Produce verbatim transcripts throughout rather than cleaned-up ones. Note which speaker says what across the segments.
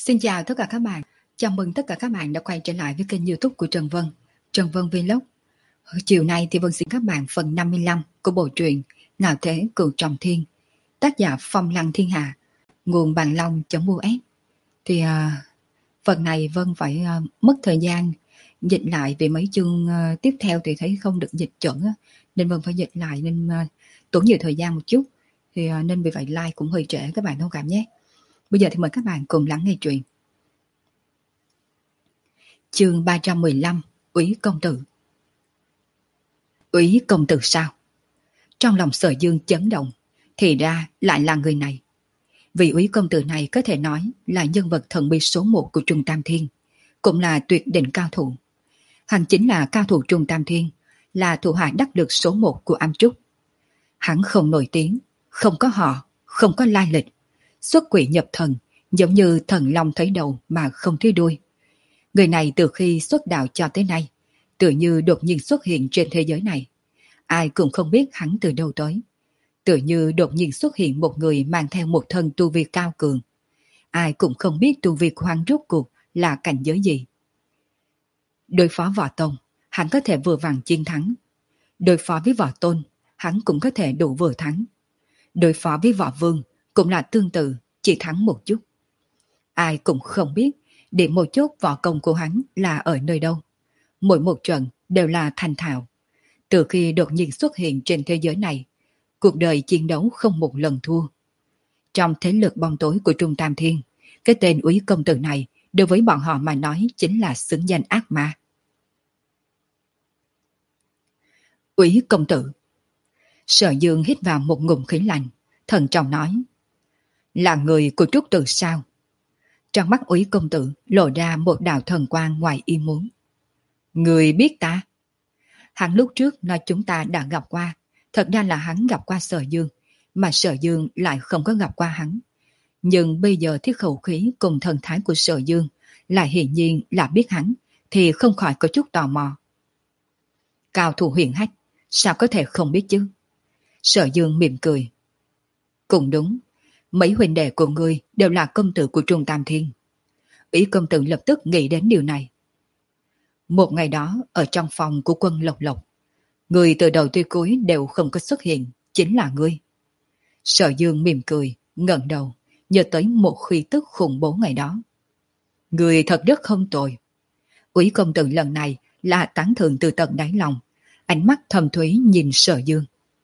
Speaker 1: Xin chào tất cả các bạn. Chào mừng tất cả các bạn đã quay trở lại với kênh YouTube của Trần Vân, Trần Vân Vlog. Chiều nay thì Vân xin các bạn phần năm mươi lăm của bộ truyện Ngạo Thế Cửu Trọng Thiên, tác giả Phong Lăng Thiên Hạ, nguồn Bàn Long.us. Thì uh, phần này Vân phải uh, mất thời gian dịch lại vì mấy chương uh, tiếp theo thì thấy không được dịch chuẩn uh, nên Vân phải dịch lại nên uh, tốn nhiều thời gian một chút. Thì uh, nên vì vậy like cũng hơi trễ, các bạn thông cảm nhé. Bây giờ thì mời các bạn cùng lắng nghe truyện. Chương ba trăm mười lăm, Úy Công Tử. Úy Công Tử sao? Trong lòng Sở Dương chấn động, thì ra lại là người này. Vì Úy Công Tử này có thể nói là nhân vật thần bí số một của Trung Tam Thiên, cũng là tuyệt đỉnh cao thủ. Hắn chính là cao thủ Trung Tam Thiên, là thủ hạ đắc lực số một của Am Trúc. Hắn không nổi tiếng, không có họ, không có lai lịch, xuất quỷ nhập thần, giống như thần long thấy đầu mà không thấy đuôi. Người này từ khi xuất đạo cho tới nay, tự như đột nhiên xuất hiện trên thế giới này. Ai cũng không biết hắn từ đâu tới. Tự như đột nhiên xuất hiện một người mang theo một thân tu vi cao cường. Ai cũng không biết tu vi của hắn rốt cuộc là cảnh giới gì. Đối phó Võ Tông, hắn có thể vừa vặn chiến thắng. Đối phó với Võ Tôn, hắn cũng có thể đủ vừa thắng. Đối phó với Võ Vương cũng là tương tự, chỉ thắng một chút. Ai cũng không biết điểm một chút võ công của hắn là ở nơi đâu. Mỗi một trận đều là thành thạo. Từ khi đột nhiên xuất hiện trên thế giới này, cuộc đời chiến đấu không một lần thua. Trong thế lực bóng tối của Trung Tam Thiên, cái tên Úy Công Tử này đối với bọn họ mà nói chính là xứng danh ác ma. Úy Công Tử. Sở Dương hít vào một ngụm khí lạnh, thận trọng nói: là người của Trúc Tử sao? Trong mắt Úy Công Tử lộ ra một đạo thần quang ngoài ý muốn. Người biết ta? Hắn lúc trước nói chúng ta đã gặp qua, thật ra là hắn gặp qua Sở Dương, mà Sở Dương lại không có gặp qua hắn. Nhưng bây giờ thiết khẩu khí cùng thần thái của Sở Dương lại hiển nhiên là biết hắn, thì không khỏi có chút tò mò. Cao thủ huyền hách, sao có thể không biết chứ? Sở Dương mỉm cười. Cũng đúng, mấy huynh đệ của ngươi đều là công tử của Trung Tam Thiên. Úy Công Tử lập tức nghĩ đến điều này. Một ngày đó ở trong phòng của Quân Lộc Lộc, người từ đầu tới cuối đều không có xuất hiện, chính là ngươi. Sở Dương mỉm cười, ngẩng đầu, nhớ tới một khí tức khủng bố ngày đó. Người thật rất không tồi. Úy Công Tử lần này là tán thưởng từ tận đáy lòng, ánh mắt thầm thúy nhìn Sở Dương.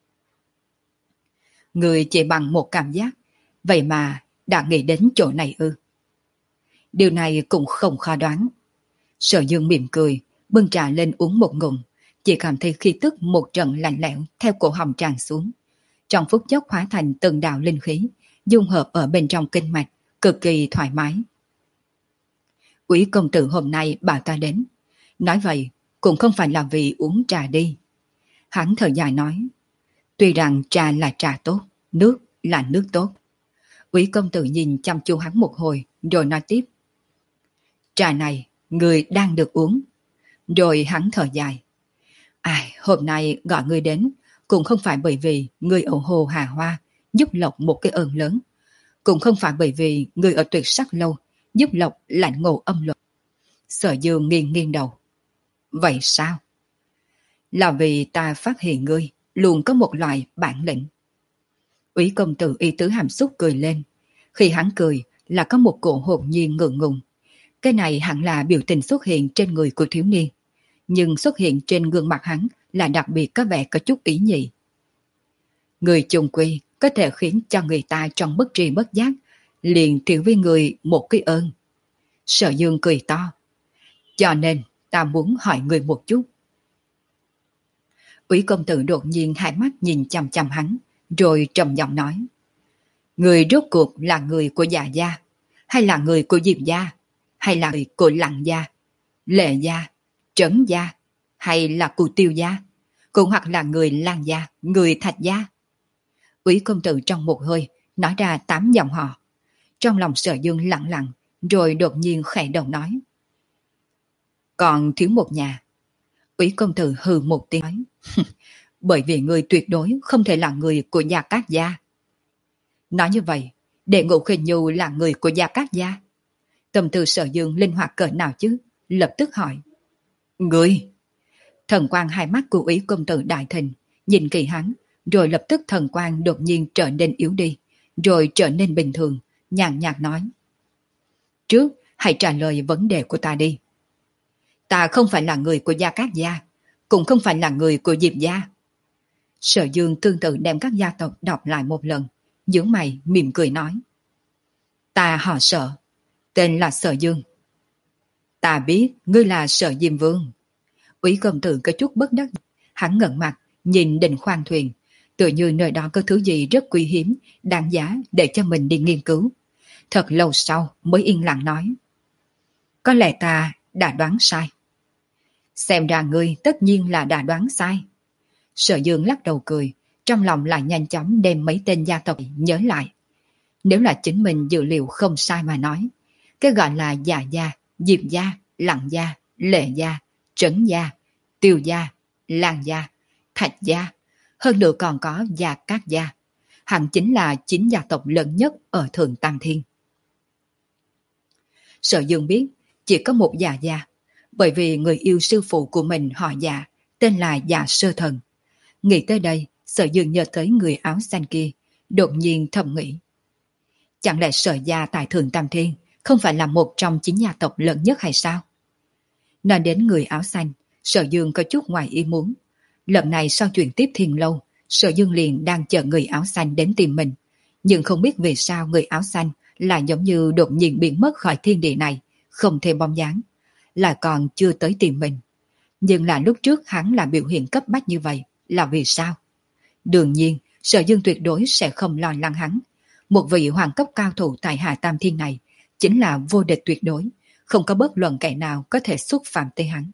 Speaker 1: Người chỉ bằng một cảm giác, vậy mà đã nghĩ đến chỗ này ư? Điều này cũng không khó đoán. Sở Dương mỉm cười, bưng trà lên uống một ngụm, chỉ cảm thấy khí tức một trận lạnh lẽo theo cổ họng tràn xuống. Trong phút chốc hóa thành từng đạo linh khí, dung hợp ở bên trong kinh mạch, cực kỳ thoải mái. Úy Công Tử hôm nay bảo ta đến. Nói vậy, cũng không phải là vì uống trà đi. Hắn thở dài nói, tuy rằng trà là trà tốt, nước là nước tốt. Úy Công Tử nhìn chăm chú hắn một hồi, rồi nói tiếp. Trà này, người đang được uống. Rồi hắn thở dài. Ai, hôm nay gọi người đến, cũng không phải bởi vì người ở Hồ Hà Hoa giúp Lộc một cái ơn lớn. Cũng không phải bởi vì người ở Tuyệt Sắc Lâu giúp Lộc lãnh ngộ âm luật. Sở Dương nghiêng nghiêng đầu. Vậy sao? Là vì ta phát hiện ngươi luôn có một loại bản lĩnh. Úy Công Tử ý tứ hàm xúc cười lên. Khi hắn cười là có một cổ hồn nhiên ngượng ngùng. Cái này hẳn là biểu tình xuất hiện trên người của thiếu niên. Nhưng xuất hiện trên gương mặt hắn là đặc biệt có vẻ có chút ý nhị. Người chung quy có thể khiến cho người ta trong bất tri bất giác liền thiếu với người một cái ơn. Sở Dương cười to. Cho nên ta muốn hỏi người một chút. Úy Công Tử đột nhiên hai mắt nhìn chằm chằm hắn, rồi trầm giọng nói. Người rốt cuộc là người của Dạ gia, hay là người của Diệp gia, hay là người của Lặng gia, Lệ gia, Trấn gia, hay là của Tiêu gia, cũng hoặc là người Lan gia, người Thạch gia. Úy Công Tử trong một hơi nói ra tám dòng họ. Trong lòng Sở Dương lặng lặng, rồi đột nhiên khẽ đầu nói. Còn thiếu một nhà. Úy Công Tử hừ một tiếng nói. Bởi vì người tuyệt đối không thể là người của Gia Cát gia. Nói như vậy, Đệ Ngũ Khinh Nhu là người của Gia Cát gia. Tâm tư Sở Dương linh hoạt cỡ nào chứ, lập tức hỏi. Ngươi! Thần quang hai mắt của Úy công tử đại thịnh, nhìn kỳ hắn, rồi lập tức thần quang đột nhiên trở nên yếu đi, rồi trở nên bình thường, nhàn nhạt nói. Trước, hãy trả lời vấn đề của ta đi. Ta không phải là người của Gia Cát gia, cũng không phải là người của Diệp gia. Sở Dương tương tự đem các gia tộc đọc lại một lần, nhướng mày mỉm cười nói. Ta họ Sở, tên là Sở Dương. Ta biết ngươi là Sở Diêm Vương. Úy công tử có chút bất đắc, hắn ngẩng mặt nhìn đỉnh khoang thuyền, tựa như nơi đó có thứ gì rất quý hiếm, đáng giá để cho mình đi nghiên cứu. Thật lâu sau mới yên lặng nói. Có lẽ ta đã đoán sai. Xem ra ngươi tất nhiên là đã đoán sai. Sở Dương lắc đầu cười, trong lòng lại nhanh chóng đem mấy tên gia tộc nhớ lại. Nếu là chính mình dự liệu không sai mà nói, cái gọi là Dạ gia, Diệp gia, Lặng gia, Lệ gia, Trấn gia, Tiêu gia, Lan gia, Thạch gia, hơn nữa còn có Gia Cát gia, hẳn chính là chín gia tộc lớn nhất ở Thượng Tam Thiên. Sở Dương biết chỉ có một Dạ gia, bởi vì người yêu sư phụ của mình họ Dạ, tên là Dạ Sơ Thần. Nghĩ tới đây, Sở Dương nhớ tới người áo xanh kia, đột nhiên thầm nghĩ. Chẳng lẽ Sở gia tại Thượng Tam Thiên không phải là một trong chín gia tộc lớn nhất hay sao? Nói đến người áo xanh, Sở Dương có chút ngoài ý muốn. Lần này sau chuyện tiếp Thiên Lâu, Sở Dương liền đang chờ người áo xanh đến tìm mình. Nhưng không biết vì sao người áo xanh lại giống như đột nhiên biến mất khỏi thiên địa này, không thêm bóng dáng, là còn chưa tới tìm mình. Nhưng là lúc trước hắn là biểu hiện cấp bách như vậy, là vì sao? Đương nhiên, Sở Dương tuyệt đối sẽ không lo lắng hắn. Một vị hoàng cấp cao thủ tại Hạ Tam Thiên này chính là vô địch tuyệt đối, không có bất luận kẻ nào có thể xúc phạm tới hắn.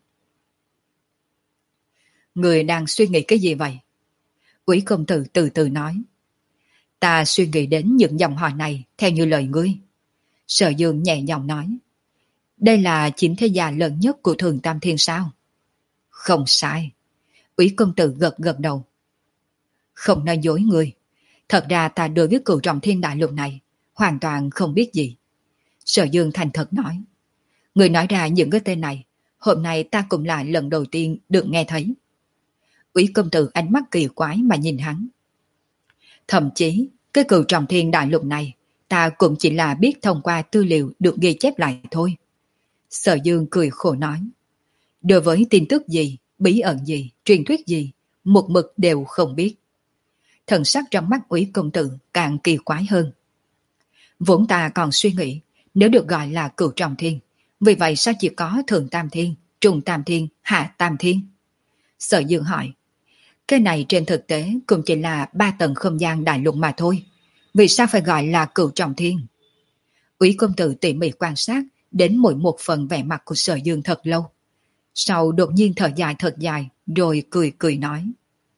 Speaker 1: Người đang suy nghĩ cái gì vậy? Úy công tử từ từ nói. Ta suy nghĩ đến những dòng họ này theo như lời ngươi. Sở Dương nhẹ nhàng nói. Đây là chín thế gia lớn nhất của Thường Tam Thiên sao? Không sai. Úy công tử gật gật đầu. Không nói dối ngươi. Thật ra ta đối với cửu trọng thiên đại lục này hoàn toàn không biết gì. Sở Dương thành thật nói. Người nói ra những cái tên này, hôm nay ta cũng là lần đầu tiên được nghe thấy. Úy công tử ánh mắt kỳ quái mà nhìn hắn. Thậm chí, cái cửu trọng thiên đại lục này, ta cũng chỉ là biết thông qua tư liệu được ghi chép lại thôi. Sở Dương cười khổ nói. Đối với tin tức gì, bí ẩn gì, truyền thuyết gì, một mực đều không biết. Thần sắc trong mắt Úy công tử càng kỳ quái hơn. Vốn ta còn suy nghĩ, nếu được gọi là cửu trọng thiên, vì vậy sao chỉ có Thượng Tam Thiên, Trung Tam Thiên, Hạ Tam Thiên? Sở Dương hỏi. Cái này trên thực tế cũng chỉ là ba tầng không gian đại lục mà thôi. Vì sao phải gọi là cửu trọng thiên? Úy công tử tỉ mỉ quan sát đến mỗi một phần vẻ mặt của Sở Dương thật lâu. Sau đột nhiên thở dài thật dài, rồi cười cười nói.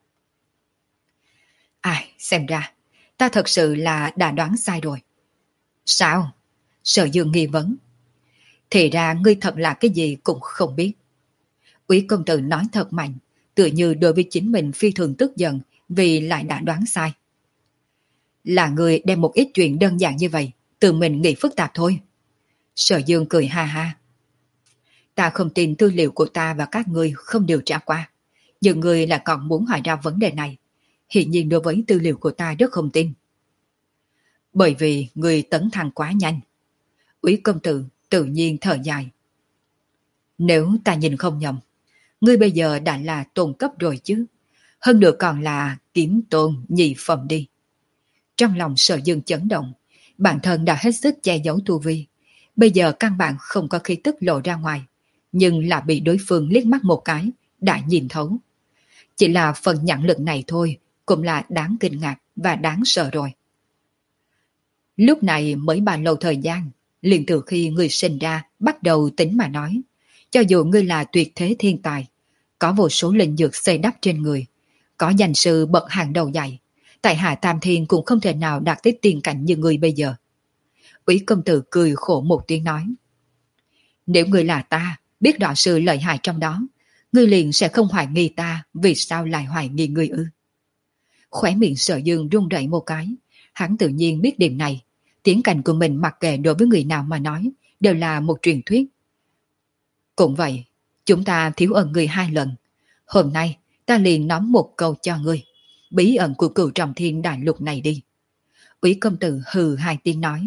Speaker 1: Ai, xem ra, ta thật sự là đã đoán sai rồi. Sao? Sở Dương nghi vấn. Thì ra ngươi thật là cái gì cũng không biết. Úy công tử nói thật mạnh, tựa như đối với chính mình phi thường tức giận vì lại đã đoán sai. Là người đem một ít chuyện đơn giản như vậy, tự mình nghĩ phức tạp thôi. Sở Dương cười ha ha. Ta không tin tư liệu của ta và các ngươi không điều tra qua. Nhưng ngươi là còn muốn hỏi ra vấn đề này. Hiện nhiên đối với tư liệu của ta rất không tin. Bởi vì ngươi tấn thăng quá nhanh. Úy công tử tự nhiên thở dài. Nếu ta nhìn không nhầm, ngươi bây giờ đã là tôn cấp rồi chứ. Hơn nữa còn là kiếm tôn nhị phẩm đi. Trong lòng Sở Dương chấn động, bản thân đã hết sức che giấu tu vi. Bây giờ căn bản không có khí tức lộ ra ngoài, nhưng là bị đối phương liếc mắt một cái, đã nhìn thấu. Chỉ là phần nhãn lực này thôi, cũng là đáng kinh ngạc và đáng sợ rồi. Lúc này mới bao lâu thời gian, liền từ khi ngươi sinh ra bắt đầu tính mà nói. Cho dù ngươi là tuyệt thế thiên tài, có vô số linh dược xây đắp trên người, có danh sư bậc hàng đầu dạy, tại Hạ Tam Thiên cũng không thể nào đạt tới tiền cảnh như ngươi bây giờ. Úy công tử cười khổ một tiếng nói. Nếu ngươi là ta, biết rõ sự lợi hại trong đó, ngươi liền sẽ không hoài nghi ta, vì sao lại hoài nghi ngươi ư? Khóe miệng Sở Dương run rẩy một cái, hắn tự nhiên biết điểm này, tiến cảnh của mình mặc kệ đối với người nào mà nói, đều là một truyền thuyết. Cũng vậy, chúng ta thiếu ơn người hai lần. Hôm nay ta liền nói một câu cho ngươi. Bí ẩn của Cửu Trọng Thiên đại lục này đi. Úy công tử hừ hai tiếng nói.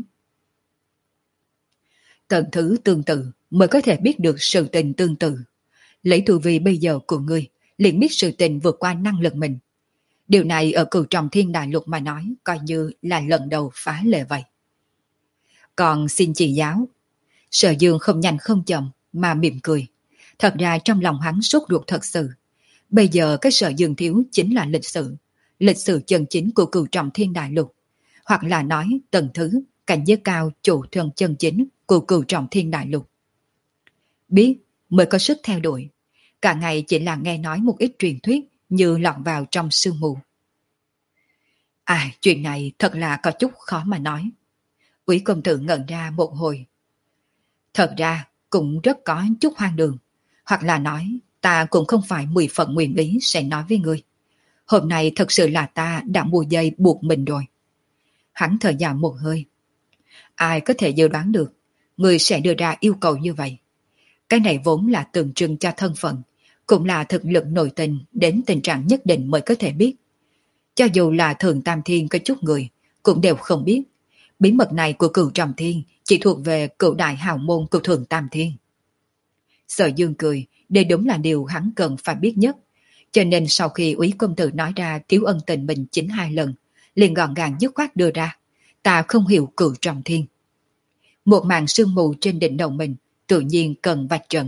Speaker 1: Tận thứ tương tự mới có thể biết được sự tình tương tự. Lấy tu vi bây giờ của ngươi, liền biết sự tình vượt qua năng lực mình. Điều này ở Cửu Trọng Thiên đại lục mà nói coi như là lần đầu phá lệ vậy. Còn xin chỉ giáo. Sở Dương không nhanh không chậm mà mỉm cười. Thật ra trong lòng hắn sốt ruột thật sự. Bây giờ cái Sở Dương thiếu chính là lịch sử. Lịch sử chân chính của Cửu Trọng Thiên đại lục. Hoặc là nói tầng thứ, cảnh giới cao chủ thân chân chính của Cửu Trọng Thiên đại lục. Biết mới có sức theo đuổi. Cả ngày chỉ là nghe nói một ít truyền thuyết như lọt vào trong sương mù. À, chuyện này thật là có chút khó mà nói. Úy công tử ngẩn ra một hồi. Thật ra cũng rất có chút hoang đường. Hoặc là nói ta cũng không phải mười phần nguyện ý sẽ nói với ngươi. Hôm nay thật sự là ta đã mua dây buộc mình rồi. Hắn thở dài một hơi. Ai có thể dự đoán được ngươi sẽ đưa ra yêu cầu như vậy. Cái này vốn là tượng trưng cho thân phận, cũng là thực lực nội tình đến tình trạng nhất định mới có thể biết. Cho dù là Thường Tam Thiên có chút người, cũng đều không biết. Bí mật này của Cửu Trọng Thiên chỉ thuộc về cửu đại hào môn của Thường Tam Thiên. Sở Dương cười, đây đúng là điều hắn cần phải biết nhất. Cho nên sau khi Úy công tử nói ra thiếu ân tình mình chính hai lần, liền gọn gàng dứt khoát đưa ra. Ta không hiểu Cửu Trọng Thiên. Một màn sương mù trên đỉnh đầu mình tự nhiên cần vạch trần.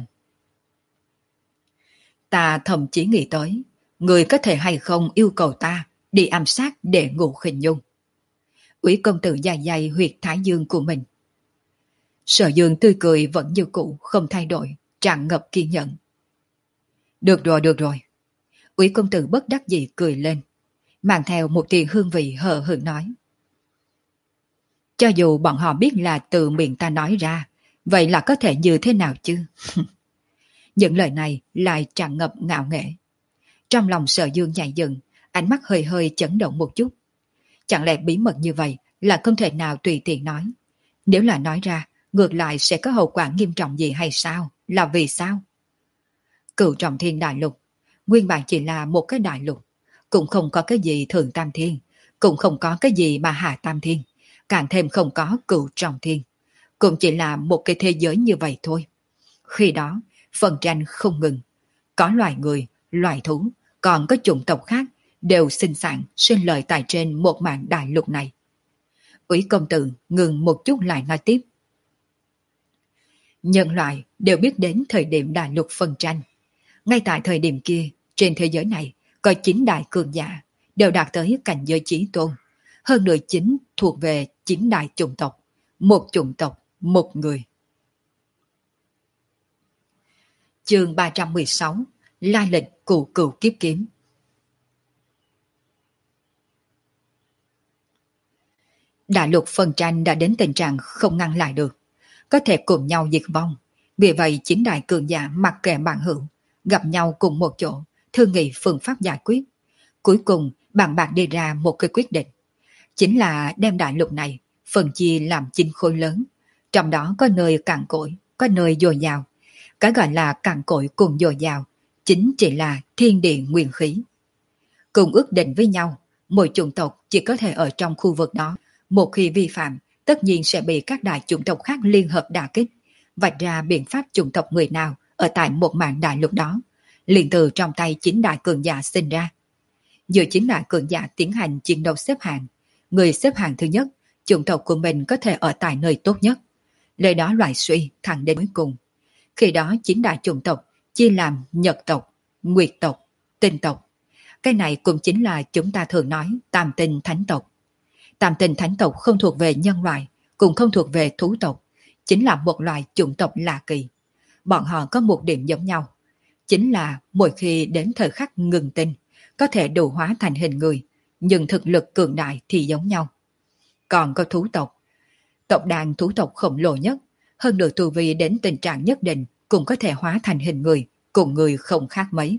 Speaker 1: Ta thậm chí nghĩ tới, người có thể hay không yêu cầu ta đi ám sát để ngủ khinh nhung. Úy công tử dài dài huyệt thái dương của mình. Sở Dương tươi cười vẫn như cũ, không thay đổi, tràn ngập kiên nhẫn. Được rồi, được rồi. Úy công tử bất đắc dĩ cười lên, mang theo một tia hương vị hờ hững nói. Cho dù bọn họ biết là từ miệng ta nói ra, vậy là có thể như thế nào chứ? Những lời này lại tràn ngập ngạo nghễ. Trong lòng Sở Dương nhảy dựng, ánh mắt hơi hơi chấn động một chút. Chẳng lẽ bí mật như vậy là không thể nào tùy tiện nói? Nếu là nói ra, ngược lại sẽ có hậu quả nghiêm trọng gì hay sao? Là vì sao? Cửu Trọng Thiên đại lục, nguyên bản chỉ là một cái đại lục, cũng không có cái gì Thượng Tam Thiên, cũng không có cái gì mà Hạ Tam Thiên, càng thêm không có Cửu Trọng Thiên, cũng chỉ là một cái thế giới như vậy thôi. Khi đó, phân tranh không ngừng, có loài người, loài thú, còn có chủng tộc khác đều sinh sản sinh lợi tại trên một mảng đại lục này. Úy công tử ngừng một chút lại nói tiếp. Nhân loại đều biết đến thời điểm đại lục phân tranh. Ngay tại thời điểm kia, trên thế giới này có chín đại cường giả đều đạt tới cảnh giới chí tôn. Hơn nữa chính thuộc về chín đại chủng tộc. Một chủng tộc, một người. Chương ba trăm mười sáu. Lai lịch của Cửu Kiếp Kiếm. Đại lục phân tranh đã đến tình trạng không ngăn lại được, có thể cùng nhau diệt vong. Vì vậy chín đại cường giả mặc kệ bạn hữu, gặp nhau cùng một chỗ, thương nghị phương pháp giải quyết. Cuối cùng bạn bạc đi ra một cái quyết định, chính là đem đại lục này phân chia làm chín khối lớn, trong đó có nơi cằn cỗi, có nơi dồi dào. Cái gọi là cằn cỗi cùng dồi dào chính chỉ là thiên địa nguyên khí. Cùng ước định với nhau, mỗi chủng tộc chỉ có thể ở trong khu vực đó. Một khi vi phạm, tất nhiên sẽ bị các đại chủng tộc khác liên hợp đả kích, vạch ra biện pháp chủng tộc người nào ở tại một mảng đại lục đó, liền từ trong tay chín đại cường giả sinh ra. Giữa chín đại cường giả tiến hành chiến đấu xếp hạng, người xếp hạng thứ nhất, chủng tộc của mình có thể ở tại nơi tốt nhất. Lời đó loại suy thẳng đến cuối cùng. Khi đó chín đại chủng tộc chia làm nhật tộc, nguyệt tộc, tinh tộc. Cái này cũng chính là chúng ta thường nói tam tinh thánh tộc. Tam tinh thánh tộc không thuộc về nhân loại, cũng không thuộc về thú tộc, chính là một loài chủng tộc lạ kỳ. Bọn họ có một điểm giống nhau, chính là mỗi khi đến thời khắc ngừng tinh, có thể độ hóa thành hình người, nhưng thực lực cường đại thì giống nhau. Còn có thú tộc, tộc đàn thú tộc khổng lồ nhất, hơn nữa tu vi đến tình trạng nhất định cũng có thể hóa thành hình người, cùng người không khác mấy.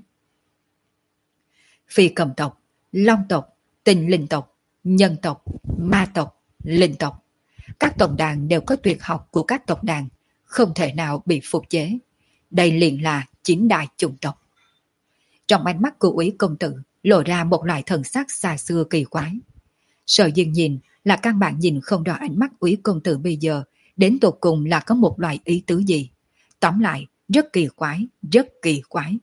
Speaker 1: Phi cầm tộc, long tộc, tinh linh tộc, nhân tộc, ma tộc, linh tộc. Các tộc đàn đều có tuyệt học của các tộc đàn, không thể nào bị phục chế. Đây liền là chính đại chủng tộc. Trong ánh mắt của Úy công tử lộ ra một loại thần sắc xa xưa kỳ quái. Sở Dương nhìn là căn bản nhìn không rõ ánh mắt Úy công tử bây giờ đến tột cùng là có một loại ý tứ gì. Tóm lại, rất kỳ quái, rất kỳ quái.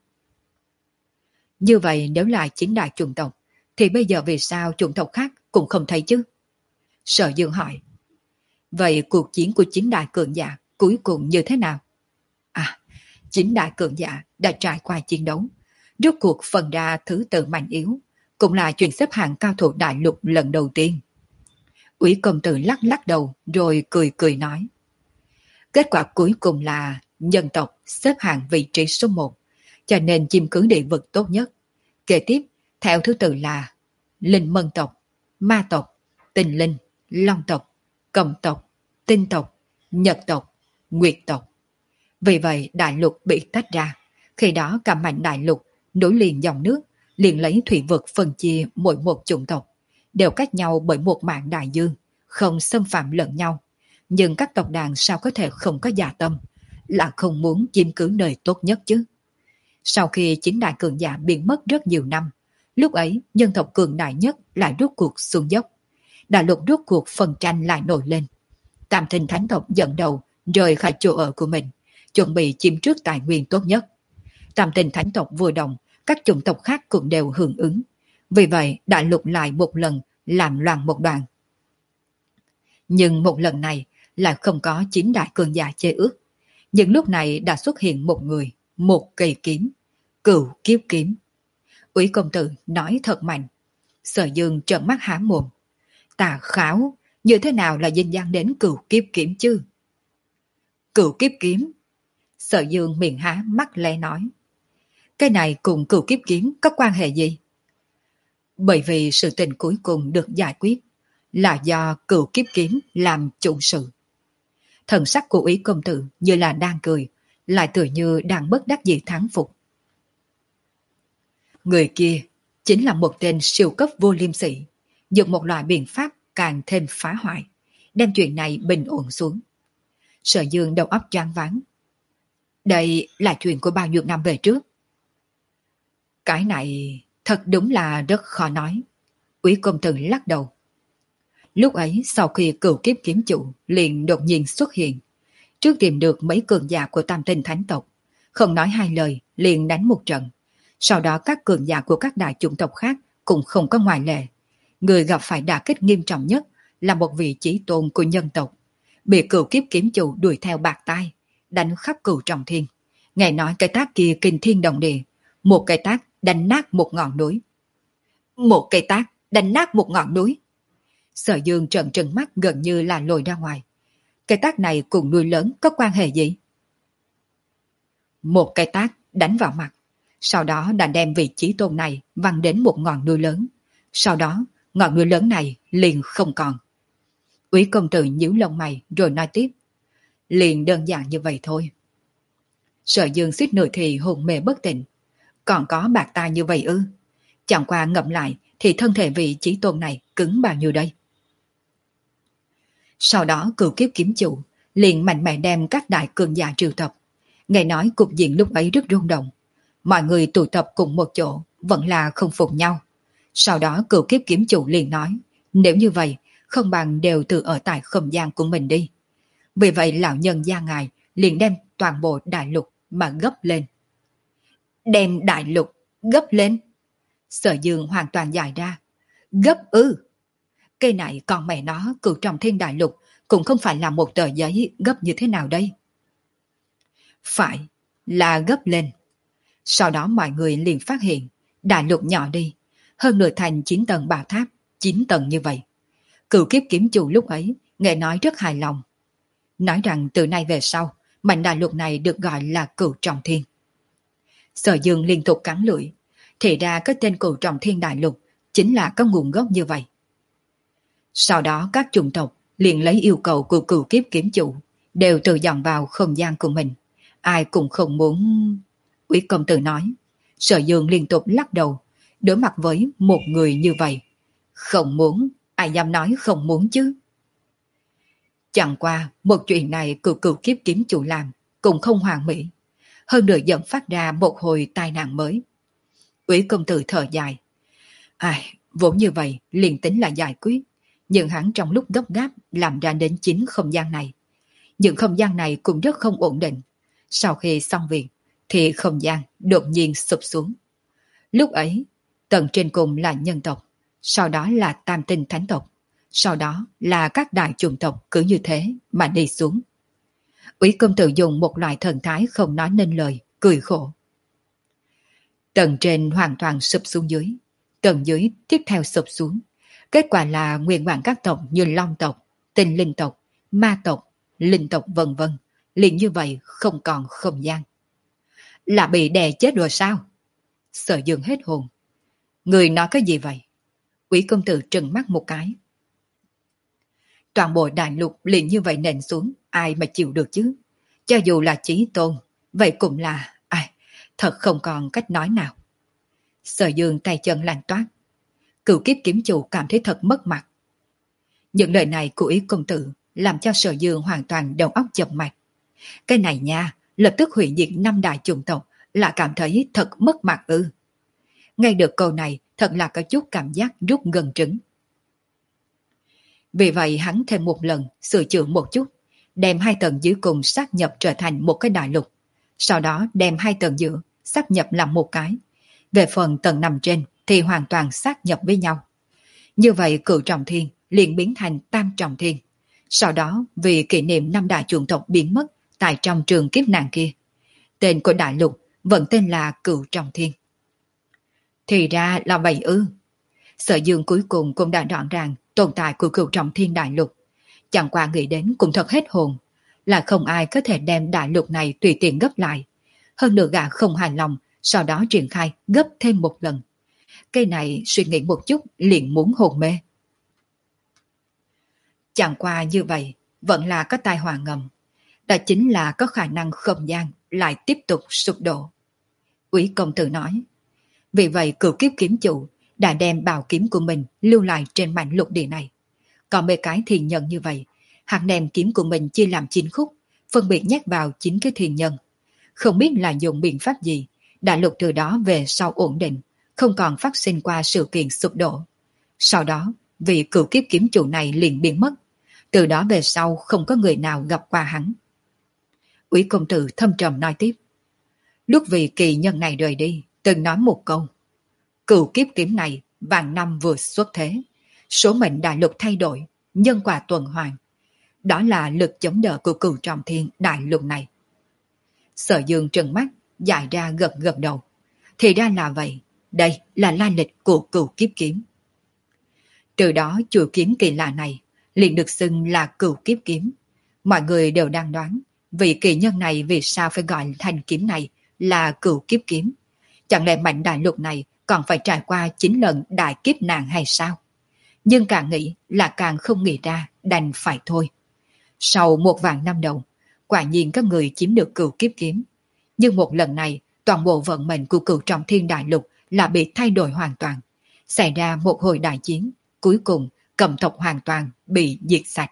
Speaker 1: Như vậy nếu là chính đại chủng tộc, thì bây giờ vì sao chủng tộc khác cũng không thấy chứ? Sở Dương hỏi. Vậy cuộc chiến của chính đại cường giả cuối cùng như thế nào? À, chính đại cường giả đã trải qua chiến đấu, rốt cuộc phân ra thứ tự mạnh yếu, cũng là chuyện xếp hạng cao thủ đại lục lần đầu tiên. Úy công tử lắc lắc đầu rồi cười cười nói. Kết quả cuối cùng là nhân tộc xếp hạng vị trí số một, cho nên chiếm cứ địa vực tốt nhất. Kế tiếp, theo thứ tự là linh mân tộc, ma tộc, tinh linh, long tộc, cầm tộc, tinh tộc, nhật tộc, nguyệt tộc. Vì vậy đại lục bị tách ra. Khi đó cả mảnh đại lục nối liền dòng nước, liền lấy thủy vực phân chia mỗi một chủng tộc, đều cách nhau bởi một mảng đại dương, không xâm phạm lẫn nhau. Nhưng các tộc đàn sao có thể không có dạ tâm, là không muốn chiếm cứ nơi tốt nhất chứ. Sau khi chính đại cường giả biến mất rất nhiều năm, lúc ấy nhân tộc cường đại nhất lại rút cuộc xuống dốc. Đại lục rút cuộc phần tranh lại nổi lên. Tam Tinh Thánh tộc dẫn đầu rời khỏi chỗ ở của mình, chuẩn bị chiếm trước tài nguyên tốt nhất. Tam Tinh Thánh tộc vừa động, các chủng tộc khác cũng đều hưởng ứng. Vì vậy đại lục lại một lần làm loạn một đoạn. Nhưng một lần này lại không có chính đại cường giả chế ước. Nhưng lúc này đã xuất hiện một người, một cây kiếm, Cửu Kiếp Kiếm. Úy công tử nói thật mạnh. Sở Dương trợn mắt há mồm. Tà kháo, như thế nào là dinh dáng đến Cửu Kiếp Kiếm chứ? Cửu Kiếp Kiếm. Sở Dương miệng há mắt lẽ nói. Cái này cùng Cửu Kiếp Kiếm có quan hệ gì? Bởi vì sự tình cuối cùng được giải quyết là do Cửu Kiếp Kiếm làm chủ sự. Thần sắc của Úy công tử như là đang cười, lại tựa như đang bất đắc dĩ thắng phục. Người kia chính là một tên siêu cấp vô liêm sỉ, dùng một loại biện pháp càng thêm phá hoại, đem chuyện này bình ổn xuống. Sở Dương đầu óc choáng váng. Đây là chuyện của bao nhiêu năm về trước? Cái này thật đúng là rất khó nói. Úy công tử lắc đầu. Lúc ấy sau khi Cửu Kiếp Kiếm chủ liền đột nhiên xuất hiện, trước tìm được mấy cường giả của Tam Tinh Thánh tộc, không nói hai lời liền đánh một trận. Sau đó các cường giả của các đại chủng tộc khác cũng không có ngoại lệ. Người gặp phải đả kích nghiêm trọng nhất là một vị chí tôn của nhân tộc, bị Cửu Kiếp Kiếm chủ đuổi theo bạc tai, đánh khắp cửu trọng thiên. Nghe nói cái tác kia kinh thiên động địa, một cái tác đánh nát một ngọn núi. Một cái tác đánh nát một ngọn núi. Sở Dương trợn trừng mắt gần như là lồi ra ngoài. Cái tác này cùng núi lớn có quan hệ gì? Một cái tác đánh vào mặt, sau đó đã đem vị chí tôn này văng đến một ngọn núi lớn. Sau đó ngọn núi lớn này liền không còn. Úy công tử nhíu lông mày rồi nói tiếp. Liền đơn giản như vậy thôi. Sở Dương suýt nửa thì hồn mê bất tỉnh. Còn có bạc tai như vậy ư? Chẳng qua ngậm lại thì thân thể vị chí tôn này cứng bao nhiêu đây? Sau đó Cửu Kiếp Kiếm chủ liền mạnh mẽ đem các đại cường giả triệu tập. Nghe nói cục diện lúc ấy rất rung động. Mọi người tụ tập cùng một chỗ vẫn là không phục nhau. Sau đó Cửu Kiếp Kiếm chủ liền nói, nếu như vậy không bằng đều tự ở tại không gian của mình đi. Vì vậy lão nhân gia ngài liền đem toàn bộ đại lục mà gấp lên. Đem đại lục gấp lên? Sở Dương hoàn toàn dài ra. Gấp ư? Cây này còn mẹ nó cửu trọng thiên đại lục cũng không phải là một tờ giấy gấp như thế nào đây? Phải là gấp lên. Sau đó mọi người liền phát hiện đại lục nhỏ đi, hơn nửa thành chín tầng bảo tháp, chín tầng như vậy. Cửu Kiếp Kiếm chủ lúc ấy nghe nói rất hài lòng, nói rằng từ nay về sau mảnh đại lục này được gọi là cửu trọng thiên. Sở Dương liên tục cắn lưỡi, thì ra cái tên cửu trọng thiên đại lục chính là có nguồn gốc như vậy. Sau đó các chủng tộc liền lấy yêu cầu của Cửu Kiếp Kiếm chủ đều tự dọn vào không gian của mình. Ai cũng không muốn... Úy công tử nói. Sở Dương liên tục lắc đầu, đối mặt với một người như vậy. Không muốn, ai dám nói không muốn chứ? Chẳng qua một chuyện này cựu cựu kiếp kiếm chủ làm cũng không hoàn mỹ, hơn nữa dẫn phát ra một hồi tai nạn mới. Úy công tử thở dài. Ai, vốn như vậy liền tính là giải quyết, nhưng hắn trong lúc gấp gáp làm ra đến chính không gian này. Những không gian này cũng rất không ổn định. Sau khi xong việc thì không gian đột nhiên sụp xuống. Lúc ấy, tầng trên cùng là nhân tộc, sau đó là tam tinh thánh tộc, sau đó là các đại chủng tộc, cứ như thế mà đi xuống. Úy công tử dùng một loại thần thái không nói nên lời, cười khổ. Tầng trên hoàn toàn sụp xuống dưới, tầng dưới tiếp theo sụp xuống. Kết quả là nguyên bản các tộc như long tộc, tinh linh tộc, ma tộc, linh tộc vân vân, liền như vậy không còn không gian. Là bị đè chết rồi sao? Sở Dương hết hồn. Người nói cái gì vậy? Úy công tử trừng mắt một cái. Toàn bộ đại lục liền như vậy nện xuống, ai mà chịu được chứ? Cho dù là chí tôn, vậy cũng là, ai, thật không còn cách nói nào. Sở Dương tay chân lạnh toát. Cửu kiếp kiếm chủ cảm thấy thật mất mặt. Những lời này của Úy công tử làm cho Sở Dương hoàn toàn đầu óc chậm mạch. Cái này nha, lập tức hủy diệt năm đại chủng tộc, là cảm thấy thật mất mặt ư. Nghe được câu này thật là có chút cảm giác rút gần trứng. Vì vậy hắn thêm một lần sửa chữa một chút, đem hai tầng dưới cùng sát nhập trở thành một cái đại lục, sau đó đem hai tầng giữa sát nhập làm một cái. Về phần tầng nằm trên thì hoàn toàn sát nhập với nhau. Như vậy cửu trọng thiên liền biến thành tam trọng thiên. Sau đó vì kỷ niệm năm đại chủng tộc biến mất tại trong trường kiếp nạn kia, tên của đại lục vẫn tên là cửu trọng thiên. Thì ra là vậy ư. Sở Dương cuối cùng cũng đã rõ ràng tồn tại của cửu trọng thiên đại lục. Chẳng qua nghĩ đến cũng thật hết hồn, là không ai có thể đem đại lục này tùy tiện gấp lại. Hơn nữa gã không hài lòng, sau đó triển khai gấp thêm một lần. Cái này suy nghĩ một chút liền muốn hồn mê. Chẳng qua như vậy vẫn là có tai họa ngầm. Đó chính là có khả năng không gian lại tiếp tục sụp đổ. Úy công tử nói. Vì vậy cửu kiếp kiếm chủ đã đem bảo kiếm của mình lưu lại trên mảnh lục địa này. Còn mấy cái thiền nhân như vậy, hắn đem kiếm của mình chia làm chín khúc, phân biệt nhét vào chín cái thiền nhân. Không biết là dùng biện pháp gì, đại lục từ đó về sau ổn định, không còn phát sinh qua sự kiện sụp đổ. Sau đó, vị cửu kiếp kiếm chủ này liền biến mất. Từ đó về sau không có người nào gặp qua hắn. Úy công tử thâm trầm nói tiếp. Lúc vị kỳ nhân này rời đi, từng nói một câu. Cửu kiếp kiếm này vạn năm vừa xuất thế. Số mệnh đại lục thay đổi, nhân quả tuần hoàn. Đó là lực chống đỡ của cửu trọng thiên đại lục này. Sở Dương trừng mắt, dài ra gật gật đầu. Thì ra là vậy, đây là lai lịch của cửu kiếp kiếm. Từ đó chuôi kiếm kỳ lạ này liền được xưng là cửu kiếp kiếm. Mọi người đều đang đoán vị kỳ nhân này vì sao phải gọi thanh kiếm này là cửu kiếp kiếm. Chẳng lẽ mảnh đại lục này còn phải trải qua chín lần đại kiếp nạn hay sao? Nhưng càng nghĩ là càng không nghĩ ra, đành phải thôi. Sau một vạn năm đầu, quả nhiên các người chiếm được cửu kiếp kiếm. Nhưng một lần này, toàn bộ vận mệnh của cửu trọng thiên đại lục là bị thay đổi hoàn toàn. Xảy ra một hồi đại chiến, cuối cùng Cầm tộc hoàn toàn bị diệt sạch.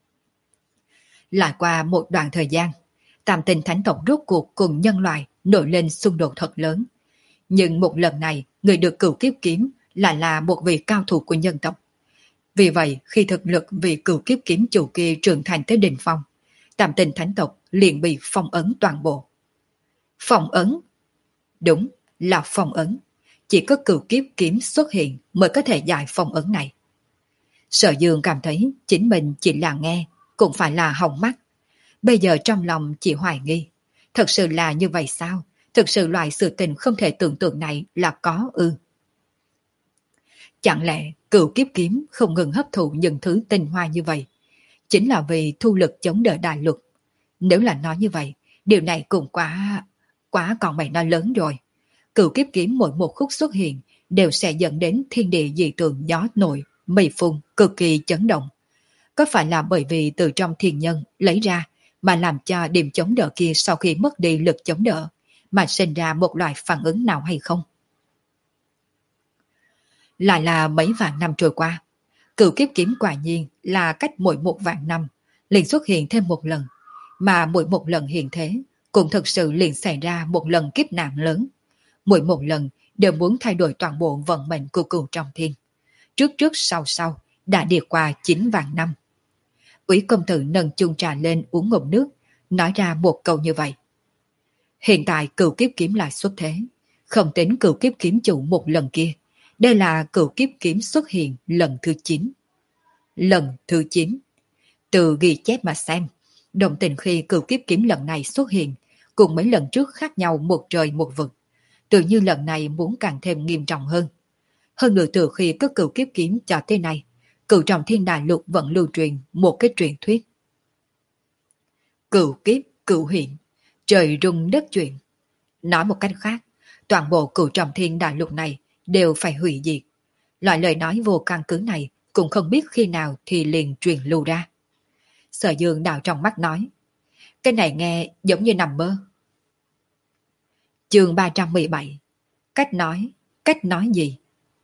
Speaker 1: Lại qua một đoạn thời gian, tam tinh thánh tộc rốt cuộc cùng nhân loại nổi lên xung đột thật lớn. Nhưng một lần này, người được cửu kiếp kiếm lại là một vị cao thủ của nhân tộc. Vì vậy, khi thực lực vị cửu kiếp kiếm chủ kia trưởng thành tới đỉnh phong, tam tinh thánh tộc liền bị phong ấn toàn bộ. Phong ấn? Đúng, là phong ấn. Chỉ có cửu kiếp kiếm xuất hiện mới có thể giải phong ấn này. Sở Dương cảm thấy chính mình chỉ là nghe, cũng phải là hỏng mắt. Bây giờ trong lòng chỉ hoài nghi. Thật sự là như vậy sao? Thực sự loại sự tình không thể tưởng tượng này là có ư? Chẳng lẽ cửu kiếp kiếm không ngừng hấp thụ những thứ tinh hoa như vậy? Chính là vì thu lực chống đỡ đại lục. Nếu là nói như vậy, điều này cũng quá... quá còn mày nói lớn rồi. Cửu kiếp kiếm mỗi một khúc xuất hiện đều sẽ dẫn đến thiên địa dị tượng gió nổi, mây phun, cực kỳ chấn động. Có phải là bởi vì từ trong thiên nhân lấy ra mà làm cho điểm chống đỡ kia sau khi mất đi lực chống đỡ mà sinh ra một loại phản ứng nào hay không? Lại là mấy vạn năm trôi qua, cửu kiếp kiếm quả nhiên là cách mỗi một vạn năm liền xuất hiện thêm một lần, mà mỗi một lần hiện thế cũng thực sự liền xảy ra một lần kiếp nạn lớn. Mỗi một lần đều muốn thay đổi toàn bộ vận mệnh của Cửu Trọng Thiên. Trước trước sau sau đã đi qua chín vạn năm. Úy công tử nâng chung trà lên uống ngụm nước, nói ra một câu như vậy. Hiện tại Cửu Kiếp Kiếm lại xuất thế, không tính Cửu Kiếp Kiếm chủ một lần kia, đây là Cửu Kiếp Kiếm xuất hiện lần thứ chín. Lần thứ chín. Từ ghi chép mà xem, đồng tình khi Cửu Kiếp Kiếm lần này xuất hiện, cùng mấy lần trước khác nhau một trời một vực. Tự như lần này muốn càng thêm nghiêm trọng hơn. Hơn nữa từ khi có Cửu Kiếp Kiếm cho tới nay, Cửu Trọng Thiên Đại Lục vẫn lưu truyền một cái truyền thuyết. Cửu kiếp, cửu hiện, trời rung đất chuyển. Nói một cách khác, toàn bộ Cửu Trọng Thiên Đại Lục này đều phải hủy diệt. Loại lời nói vô căn cứ này cũng không biết khi nào thì liền truyền lưu ra. Sở Dương đào trong mắt nói, cái này nghe giống như nằm mơ. Chương ba trăm mười bảy. Cách nói, cách nói gì?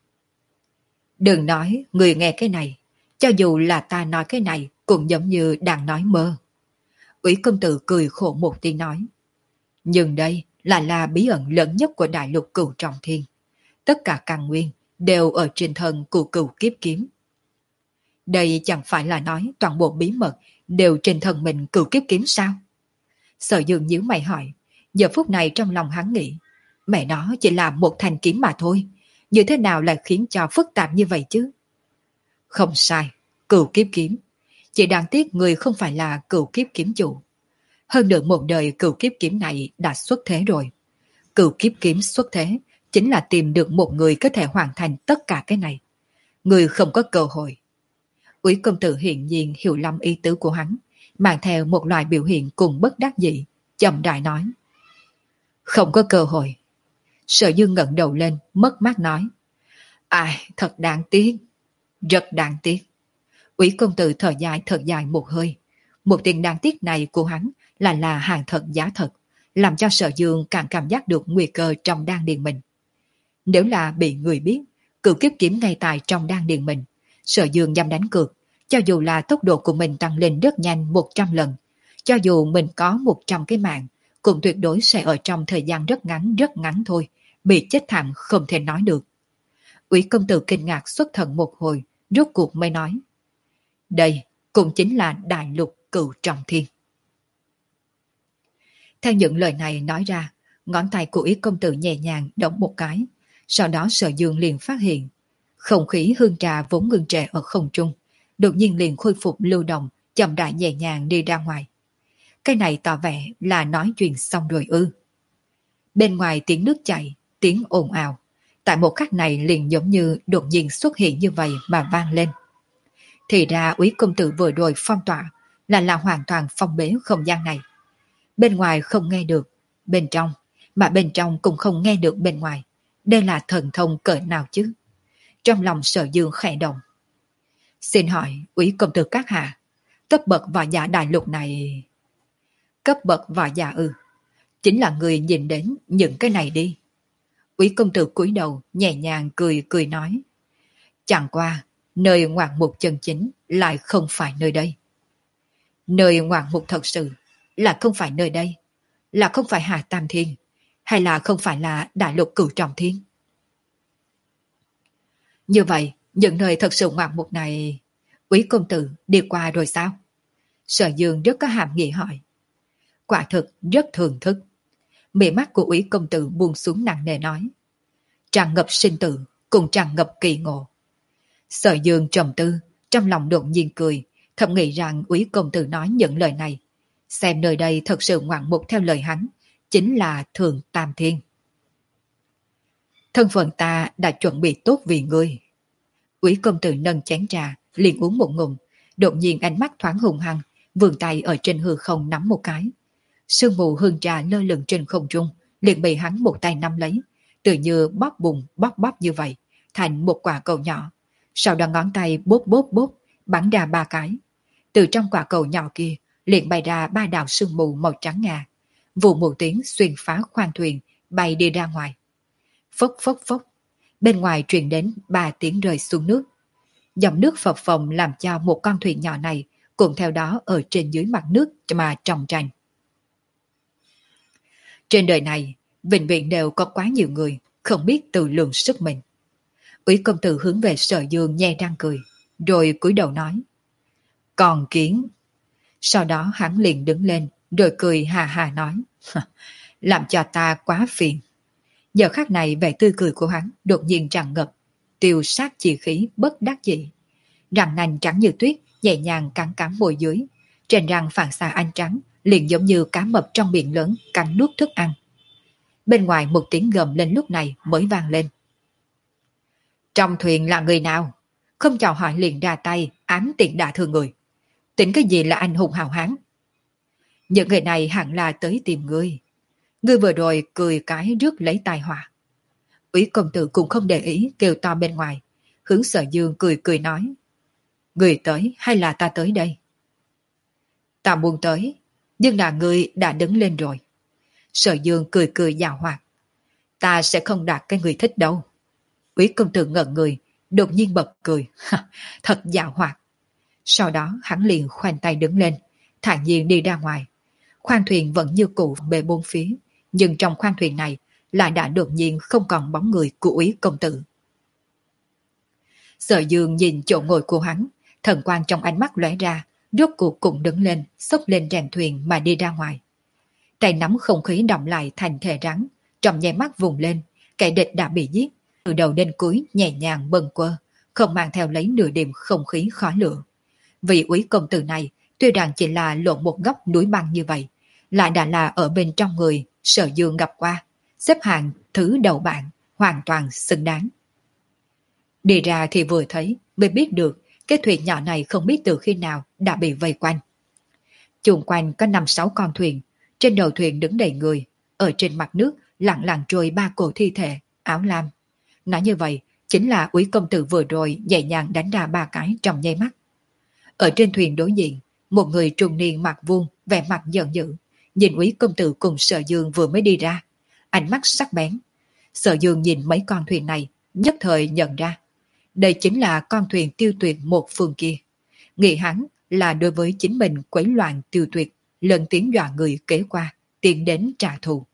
Speaker 1: Đừng nói người nghe cái này, cho dù là ta nói cái này cũng giống như đang nói mơ. Úy công tử cười khổ một tiếng nói, nhưng đây là là bí ẩn lớn nhất của đại lục Cửu Trọng Thiên. Tất cả căn nguyên đều ở trên thân của Cửu Kiếp Kiếm. Đây chẳng phải là nói toàn bộ bí mật đều trên thân mình Cửu Kiếp Kiếm sao? Sở Dương nhíu mày hỏi, giờ phút này trong lòng hắn nghĩ, mẹ nó chỉ là một thanh kiếm mà thôi, như thế nào lại khiến cho phức tạp như vậy chứ? Không sai, Cửu Kiếp Kiếm. Chỉ đáng tiếc người không phải là Cửu Kiếp Kiếm chủ. Hơn nữa một đời Cửu Kiếp Kiếm này đã xuất thế rồi. Cửu Kiếp Kiếm xuất thế chính là tìm được một người có thể hoàn thành tất cả cái này. Người không có cơ hội. Úy công tử hiện nhiên hiểu lầm ý tứ của hắn, mang theo một loại biểu hiện cùng bất đắc dĩ, chậm rãi nói. Không có cơ hội. Sở Dương ngẩng đầu lên, mất mát nói. Ai, thật đáng tiếc. Rất đáng tiếc. Úy công tử thở dài thật dài một hơi. Một tiếng đáng tiếc này của hắn là là hàng thật giá thật, làm cho Sở Dương càng cảm giác được nguy cơ trong đan điền mình. Nếu là bị người biết, Cửu Kiếp Kiếm ngay tại trong đan điền mình, Sở Dương dám đánh cược, cho dù là tốc độ của mình tăng lên rất nhanh một trăm lần, cho dù mình có một trăm cái mạng, cũng tuyệt đối sẽ ở trong thời gian rất ngắn rất ngắn thôi, bị chết thảm không thể nói được. Úy công tử kinh ngạc xuất thần một hồi, rốt cuộc mới nói. Đây cũng chính là đại lục Cửu Trọng Thiên. Theo những lời này nói ra, ngón tay của Úy công tử nhẹ nhàng động một cái, sau đó Sở Dương liền phát hiện, không khí hương trà vốn ngưng trệ ở không trung, đột nhiên liền khôi phục lưu động, chậm rãi nhẹ nhàng đi ra ngoài. Cái này tỏ vẻ là nói chuyện xong rồi ư. Bên ngoài tiếng nước chảy, tiếng ồn ào, tại một khắc này liền giống như đột nhiên xuất hiện như vậy mà vang lên. Thì ra Úy công tử vừa rồi phong tỏa là là hoàn toàn phong bế không gian này. Bên ngoài không nghe được bên trong, mà bên trong cũng không nghe được bên ngoài. Đây là thần thông cỡ nào chứ? Trong lòng Sở Dương khẽ động. Xin hỏi Úy công tử các hạ, cấp bậc võ giả đại lục này... Cấp bậc võ giả ư? Chính là người nhìn đến những cái này đi. Úy công tử cúi đầu nhẹ nhàng cười cười nói. Chẳng qua, nơi ngoạn mục chân chính lại không phải nơi đây. Nơi ngoạn mục thật sự là không phải nơi đây, là không phải Hà Tam Thiên, hay là không phải là đại lục Cửu Trọng Thiên? Như vậy, những nơi thật sự ngoạn mục này, Úy công tử đi qua rồi sao? Sở Dương rất có hàm nghĩa hỏi. Quả thực rất thường thức. Mí mắt của Úy công tử buông xuống nặng nề nói. Tràn ngập sinh tử, cùng tràn ngập kỳ ngộ. Sở Dương trầm tư, trong lòng đột nhiên cười, thầm nghĩ rằng Úy công tử nói những lời này. Xem nơi đây thật sự ngoạn mục theo lời hắn, chính là Thường Tam Thiên. Thân phận ta đã chuẩn bị tốt vì ngươi. Úy công tử nâng chén trà, liền uống một ngụm, đột nhiên ánh mắt thoáng hùng hăng, vươn tay ở trên hư không nắm một cái. Sương mù hương trà lơ lửng trên không trung, liền bị hắn một tay nắm lấy, tự như bóp bùng bóp bóp như vậy, thành một quả cầu nhỏ. Sau đó ngón tay bóp bóp bóp, bắn ra ba cái. Từ trong quả cầu nhỏ kia, liền bay ra ba đạo sương mù màu trắng ngà. Vụ một tiếng xuyên phá khoang thuyền, bay đi ra ngoài. Phốc phốc phốc, bên ngoài truyền đến ba tiếng rơi xuống nước. Dòng nước phập phồng làm cho một con thuyền nhỏ này cùng theo đó ở trên dưới mặt nước mà trồng tranh. Trên đời này, vĩnh viễn đều có quá nhiều người không biết tự lượng sức mình. Úy công tử hướng về Sở Dương nhe răng cười, rồi cúi đầu nói: Còn kiến. Sau đó hắn liền đứng lên, rồi cười hà hà nói: Làm cho ta quá phiền. Giờ khắc này vẻ tươi cười của hắn đột nhiên tràn ngập, tiêu sát chi khí bất đắc dĩ. Răng nanh trắng như tuyết nhẹ nhàng cắn cắn môi dưới, trên răng phản xạ ánh trắng liền giống như cá mập trong biển lớn cắn nuốt thức ăn. Bên ngoài một tiếng gầm lên lúc này mới vang lên. Trong thuyền là người nào? Không chào hỏi liền ra tay ám tiện đả thương người. Tính cái gì là anh hùng hào hán? Những người này hẳn là tới tìm ngươi. Ngươi vừa rồi cười cái rước lấy tai họa. Úy công tử cũng không để ý kêu to bên ngoài, hướng Sở Dương cười cười nói: Người tới hay là ta tới đây? Ta muốn tới, nhưng là ngươi đã đứng lên rồi. Sở Dương cười cười giảo hoạt: Ta sẽ không đạt cái người thích đâu. Úy công tử ngẩn người, đột nhiên bật cười: Thật giảo hoạt. Sau đó hắn liền khoanh tay đứng lên, thản nhiên đi ra ngoài. Khoang thuyền vẫn như cũ bề bốn phía, nhưng trong khoang thuyền này lại đã đột nhiên không còn bóng người của Úy công tử. Sở Dương nhìn chỗ ngồi của hắn, thần quang trong ánh mắt lóe ra, rốt cuộc cũng đứng lên, xốc lên rèm thuyền mà đi ra ngoài. Tay nắm không khí động lại thành thể rắn, trong nháy mắt vùng lên, kẻ địch đã bị giết, từ đầu đến cuối nhẹ nhàng bâng quơ, không mang theo lấy nửa điểm không khí khó lựa. Vì Úy công tử này tuy rằng chỉ là lộ một góc núi băng như vậy, lại đã là ở bên trong người Sở Dương gặp qua, xếp hạng thứ đầu bảng, hoàn toàn xứng đáng. Đi ra thì vừa thấy mới biết được cái thuyền nhỏ này không biết từ khi nào đã bị vây quanh. Chung quanh có năm sáu con thuyền, trên đầu thuyền đứng đầy người, ở trên mặt nước lặng lặng trôi ba cổ thi thể, áo lam. Nói như vậy, chính là Úy công tử vừa rồi nhẹ nhàng đánh ra ba cái trong nháy mắt. Ở trên thuyền đối diện, một người trung niên mặt vuông, vẻ mặt giận dữ, nhìn Úy công tử cùng Sở Dương vừa mới đi ra, ánh mắt sắc bén. Sở Dương nhìn mấy con thuyền này, nhất thời nhận ra, đây chính là con thuyền tiêu tuyệt một phương kia. Nghĩ hắn là đối với chính mình quấy loạn tiêu tuyệt, lần tiếng dọa người kế qua, tiến đến trả thù.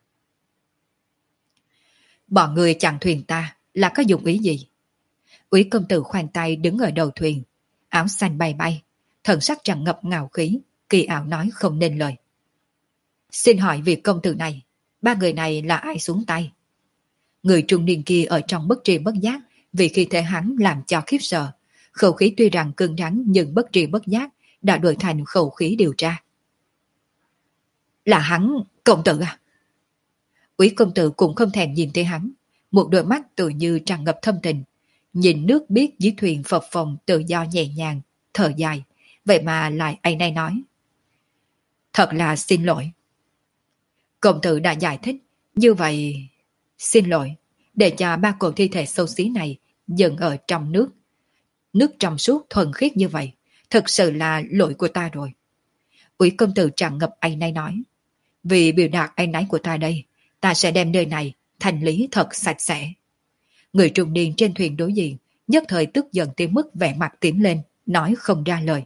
Speaker 1: Bọn người chặn thuyền ta là có dụng ý gì? Úy công tử khoanh tay đứng ở đầu thuyền, áo xanh bay bay, thần sắc tràn ngập ngạo khí, kỳ ảo nói không nên lời. Xin hỏi việc công tử này, ba người này là ai xuống tay? Người trung niên kia ở trong bất tri bất giác, vì khi thể hắn làm cho khiếp sợ, khẩu khí tuy rằng cứng rắn nhưng bất tri bất giác đã đổi thành khẩu khí điều tra. Là hắn, công tử à? Úy công tử cũng không thèm nhìn thấy hắn, một đôi mắt tự như tràn ngập thâm tình, nhìn nước biếc dưới thuyền phập phồng tự do nhẹ nhàng, thở dài, vậy mà lại áy náy nói: Thật là xin lỗi. Công tử đã giải thích, như vậy xin lỗi, để cho ba cổ thi thể xấu xí này dừng ở trong nước. Nước trong suốt thuần khiết như vậy, thật sự là lỗi của ta rồi. Úy công tử tràn ngập áy náy nói: Vì biểu đạt áy náy của ta đây, ta sẽ đem nơi này thành lý thật sạch sẽ. Người trung niên trên thuyền đối diện nhất thời tức giận tới mức vẻ mặt tím lên, nói không ra lời.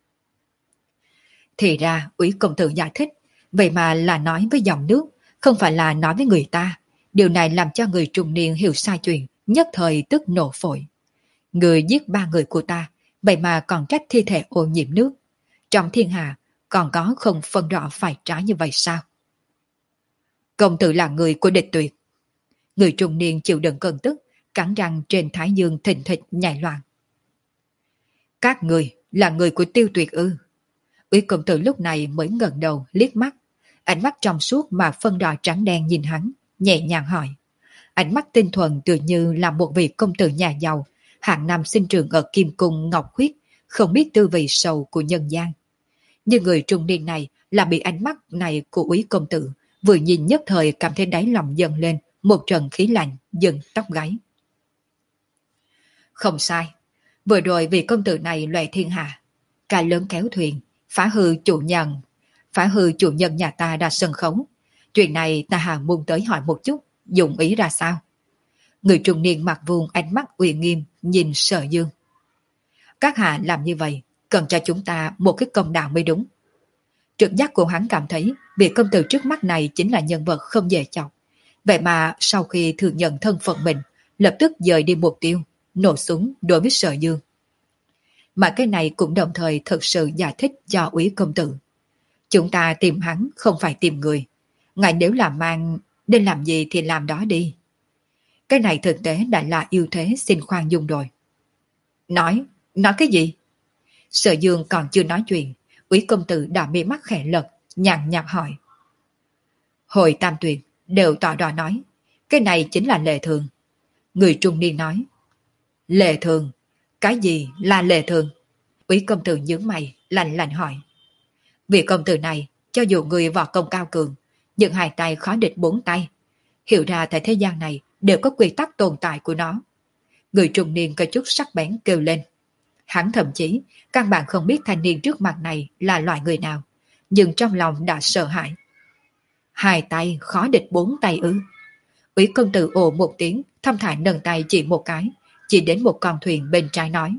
Speaker 1: Thì ra Úy công tử giải thích, vậy mà là nói với dòng nước, không phải là nói với người ta. Điều này làm cho người trung niên hiểu sai chuyện, nhất thời tức nổ phổi. Người giết ba người của ta, vậy mà còn trách thi thể ô nhiễm nước. Trong thiên hạ còn có không phân rõ phải trái như vậy sao? Công tử là người của địch tuyệt. Người trung niên chịu đựng cơn tức, cắn răng trên thái dương thình thịch nhảy loạn. Các người là người của tiêu tuyệt ư? Úy công tử lúc này mới ngẩng đầu liếc mắt, ánh mắt trong suốt mà phân đỏ trắng đen nhìn hắn, nhẹ nhàng hỏi. Ánh mắt tinh thuần tự như là một vị công tử nhà giàu, hạng năm sinh trưởng ở Kim Cung Ngọc Huyết, không biết tư vị sầu của nhân gian. Nhưng người trung niên này là bị ánh mắt này của Úy công tử vừa nhìn nhất thời cảm thấy đáy lòng dâng lên một trận khí lạnh dần tóc gáy. Không sai, vừa rồi vì công tử này loè thiên hạ, cả lớn kéo thuyền, phá hư chủ nhân, phá hư chủ nhân nhà ta ra sân khấu. Chuyện này ta hà muốn tới hỏi một chút, dụng ý ra sao? Người trung niên mặt vuông ánh mắt uy nghiêm nhìn Sở Dương. Các hạ làm như vậy cần cho chúng ta một cái công đạo mới đúng. Trực giác của hắn cảm thấy vị công tử trước mắt này chính là nhân vật không dễ chọc. Vậy mà sau khi thừa nhận thân phận mình, lập tức dời đi mục tiêu, nổ súng đối với Sở Dương. Mà cái này cũng đồng thời thực sự giải thích cho úy công tử. Chúng ta tìm hắn không phải tìm người. Ngài nếu làm mang, nên làm gì thì làm đó đi. Cái này thực tế đã là yêu thế xin khoan dung rồi. Nói, nói cái gì? Sở Dương còn chưa nói chuyện, úy công tử đã mi mắt khẽ lật, nhàn nhạt hỏi. Hồi tam tuyệt đều tỏ đỏ nói, cái này chính là lệ thường. Người trung niên nói, lệ thường, cái gì là lệ thường? Úy công tử nhướng mày, lạnh lạnh hỏi. Vị công tử này, cho dù người võ công cao cường, nhưng hai tay khó địch bốn tay. Hiểu ra tại thế gian này đều có quy tắc tồn tại của nó. Người trung niên có chút sắc bén kêu lên. Hắn thậm chí, căn bản không biết thanh niên trước mặt này là loại người nào, nhưng trong lòng đã sợ hãi. Hai tay khó địch bốn tay ư? Úy công tử ồ một tiếng, thâm thản nâng tay chỉ một cái, chỉ đến một con thuyền bên trái nói.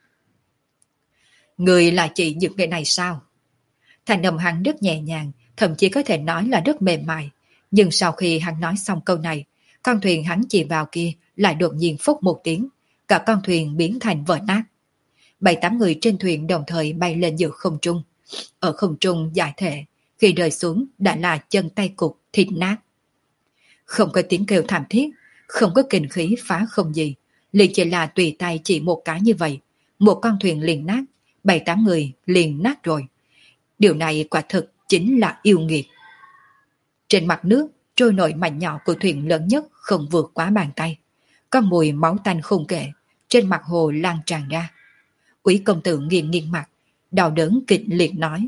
Speaker 1: Người là chỉ những người này sao? Thành âm hắn rất nhẹ nhàng, thậm chí có thể nói là rất mềm mại. Nhưng sau khi hắn nói xong câu này, con thuyền hắn chỉ vào kia lại đột nhiên phốc một tiếng, cả con thuyền biến thành vỡ nát. Bảy tám người trên thuyền đồng thời bay lên giữa không trung. Ở không trung giải thể, khi rơi xuống đã là chân tay cục, thịt nát. Không có tiếng kêu thảm thiết, không có kinh khí phá không gì, liền chỉ là tùy tay chỉ một cái như vậy, một con thuyền liền nát, bảy tám người liền nát rồi. Điều này quả thực chính là yêu nghiệt. Trên mặt nước, trôi nổi mảnh nhỏ của thuyền lớn nhất không vượt quá bàn tay. Có mùi máu tanh không kể, trên mặt hồ lan tràn ra. Úy công tử nghiêng nghiêng mặt, đau đớn kịch liệt nói.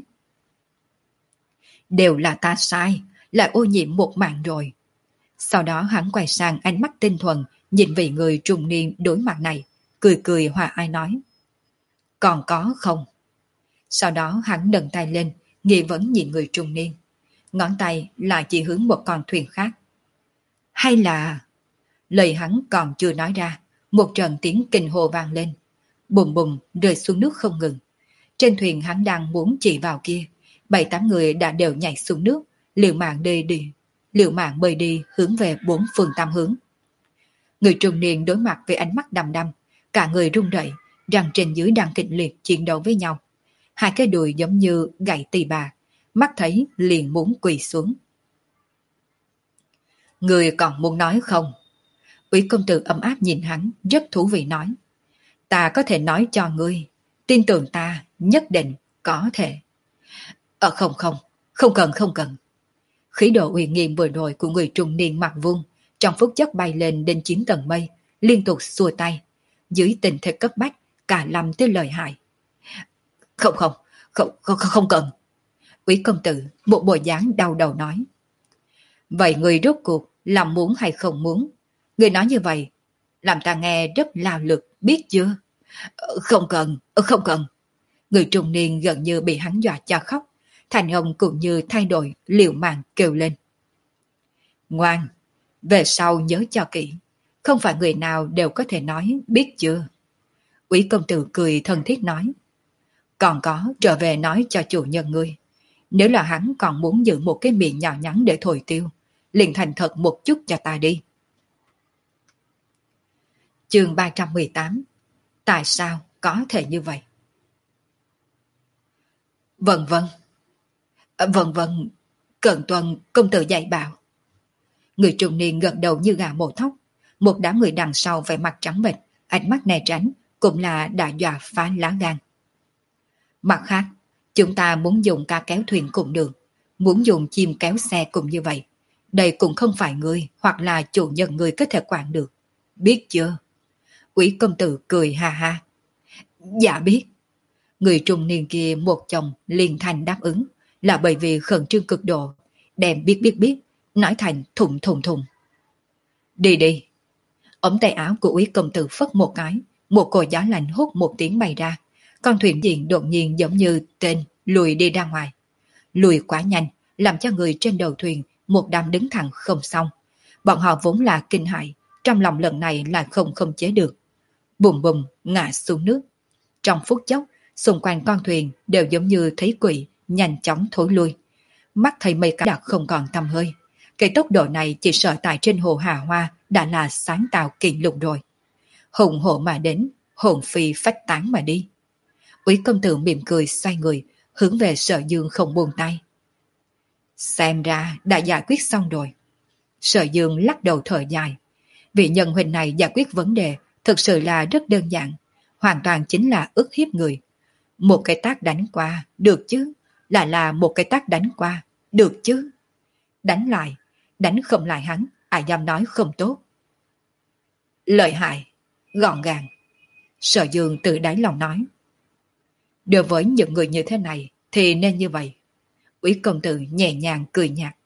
Speaker 1: Đều là ta sai, lại ô nhiễm một mạng rồi. Sau đó hắn quay sang ánh mắt tinh thuần, nhìn vị người trung niên đối mặt này, cười cười hòa ai nói. Còn có không? Sau đó hắn nâng tay lên, nghi vấn nhìn người trung niên. Ngón tay lại chỉ hướng một con thuyền khác. Hay là... Lời hắn còn chưa nói ra, một trận tiếng kinh hồ vang lên. Bùm bùm rơi xuống nước không ngừng. Trên thuyền hắn đang muốn chỉ vào kia, bảy tám người đã đều nhảy xuống nước, liều mạng đi đi, liều mạng bơi đi hướng về bốn phương tám hướng. Người trung niên đối mặt với ánh mắt đăm đăm, cả người run rẩy, răng trên dưới đang kịch liệt chiến đấu với nhau. Hai cái đùi giống như gậy tỳ bà, mắt thấy liền muốn quỳ xuống. Người còn muốn nói không? Úy công tử ấm áp nhìn hắn, rất thú vị nói. Ta có thể nói cho ngươi, tin tưởng ta, nhất định có thể. Ờ không không, không cần không cần. Khí độ uy nghiêm vừa rồi của người trung niên mặt vuông, trong phút chốc bay lên đến chín tầng mây, liên tục xua tay. Dưới tình thế cấp bách, cả lâm tới lời hại. Không không, không không không cần. Úy công tử một bộ dáng đau đầu nói. Vậy người rốt cuộc là muốn hay không muốn? Người nói như vậy, làm ta nghe rất lao lực, biết chưa? Không cần, không cần. Người trung niên gần như bị hắn dọa cho khóc, thành ông cũng như thay đổi liều mạng kêu lên. Ngoan, về sau nhớ cho kỹ, không phải người nào đều có thể nói, biết chưa? Úy công tử cười thân thiết nói. Còn có trở về nói cho chủ nhân ngươi. Nếu là hắn còn muốn giữ một cái miệng nhỏ nhắn để thổi tiêu, liền thành thật một chút cho ta đi. Chương ba trăm mười tám. Tại sao có thể như vậy? Vâng vâng. Vâng vâng, cận tuần công tử dạy bảo. Người trung niên gật đầu như gà mổ thóc. Một đám người đằng sau vẻ mặt trắng bệch, ánh mắt né tránh, cũng là đã dọa phá lá gan. Mặt khác, chúng ta muốn dùng ca kéo thuyền cũng được, muốn dùng chim kéo xe cũng như vậy. Đây cũng không phải người hoặc là chủ nhân người có thể quản được. Biết chưa? Úy công tử cười ha ha. Dạ biết. Người trung niên kia một chồng liền thành đáp ứng, là bởi vì khẩn trương cực độ, đem biết biết biết, nói thành thùng thùng thùng. Đi đi. Ống tay áo của úy công tử phất một cái, một cột gió lạnh hút một tiếng bay ra, con thuyền diện đột nhiên giống như tên lùi đi ra ngoài. Lùi quá nhanh, làm cho người trên đầu thuyền một đám đứng thẳng không xong. Bọn họ vốn là kinh hãi, trong lòng lần này là không không chế được. Bùm bùm ngã xuống nước. Trong phút chốc, Xung quanh con thuyền đều giống như thấy quỷ, nhanh chóng thối lui. Mắt thấy mây cá đã không còn tăm hơi. Cái tốc độ này chỉ sợ tại trên hồ Hà Hoa đã là sáng tạo kỷ lục rồi. Hùng hộ mà đến, hồn phi phách tán mà đi. Úy công tử mỉm cười xoay người, hướng về Sở Dương không buông tay. Xem ra đã giải quyết xong rồi. Sở Dương lắc đầu thở dài. Vị nhân huynh này giải quyết vấn đề thực sự là rất đơn giản, hoàn toàn chính là ức hiếp người. Một cái tác đánh qua, được chứ, lại là một cái tác đánh qua, được chứ. Đánh lại, đánh không lại hắn, ai dám nói không tốt. Lợi hại, gọn gàng. Sở Dương tự đáy lòng nói. Đối với những người như thế này thì nên như vậy. Úy công tử nhẹ nhàng cười nhạt.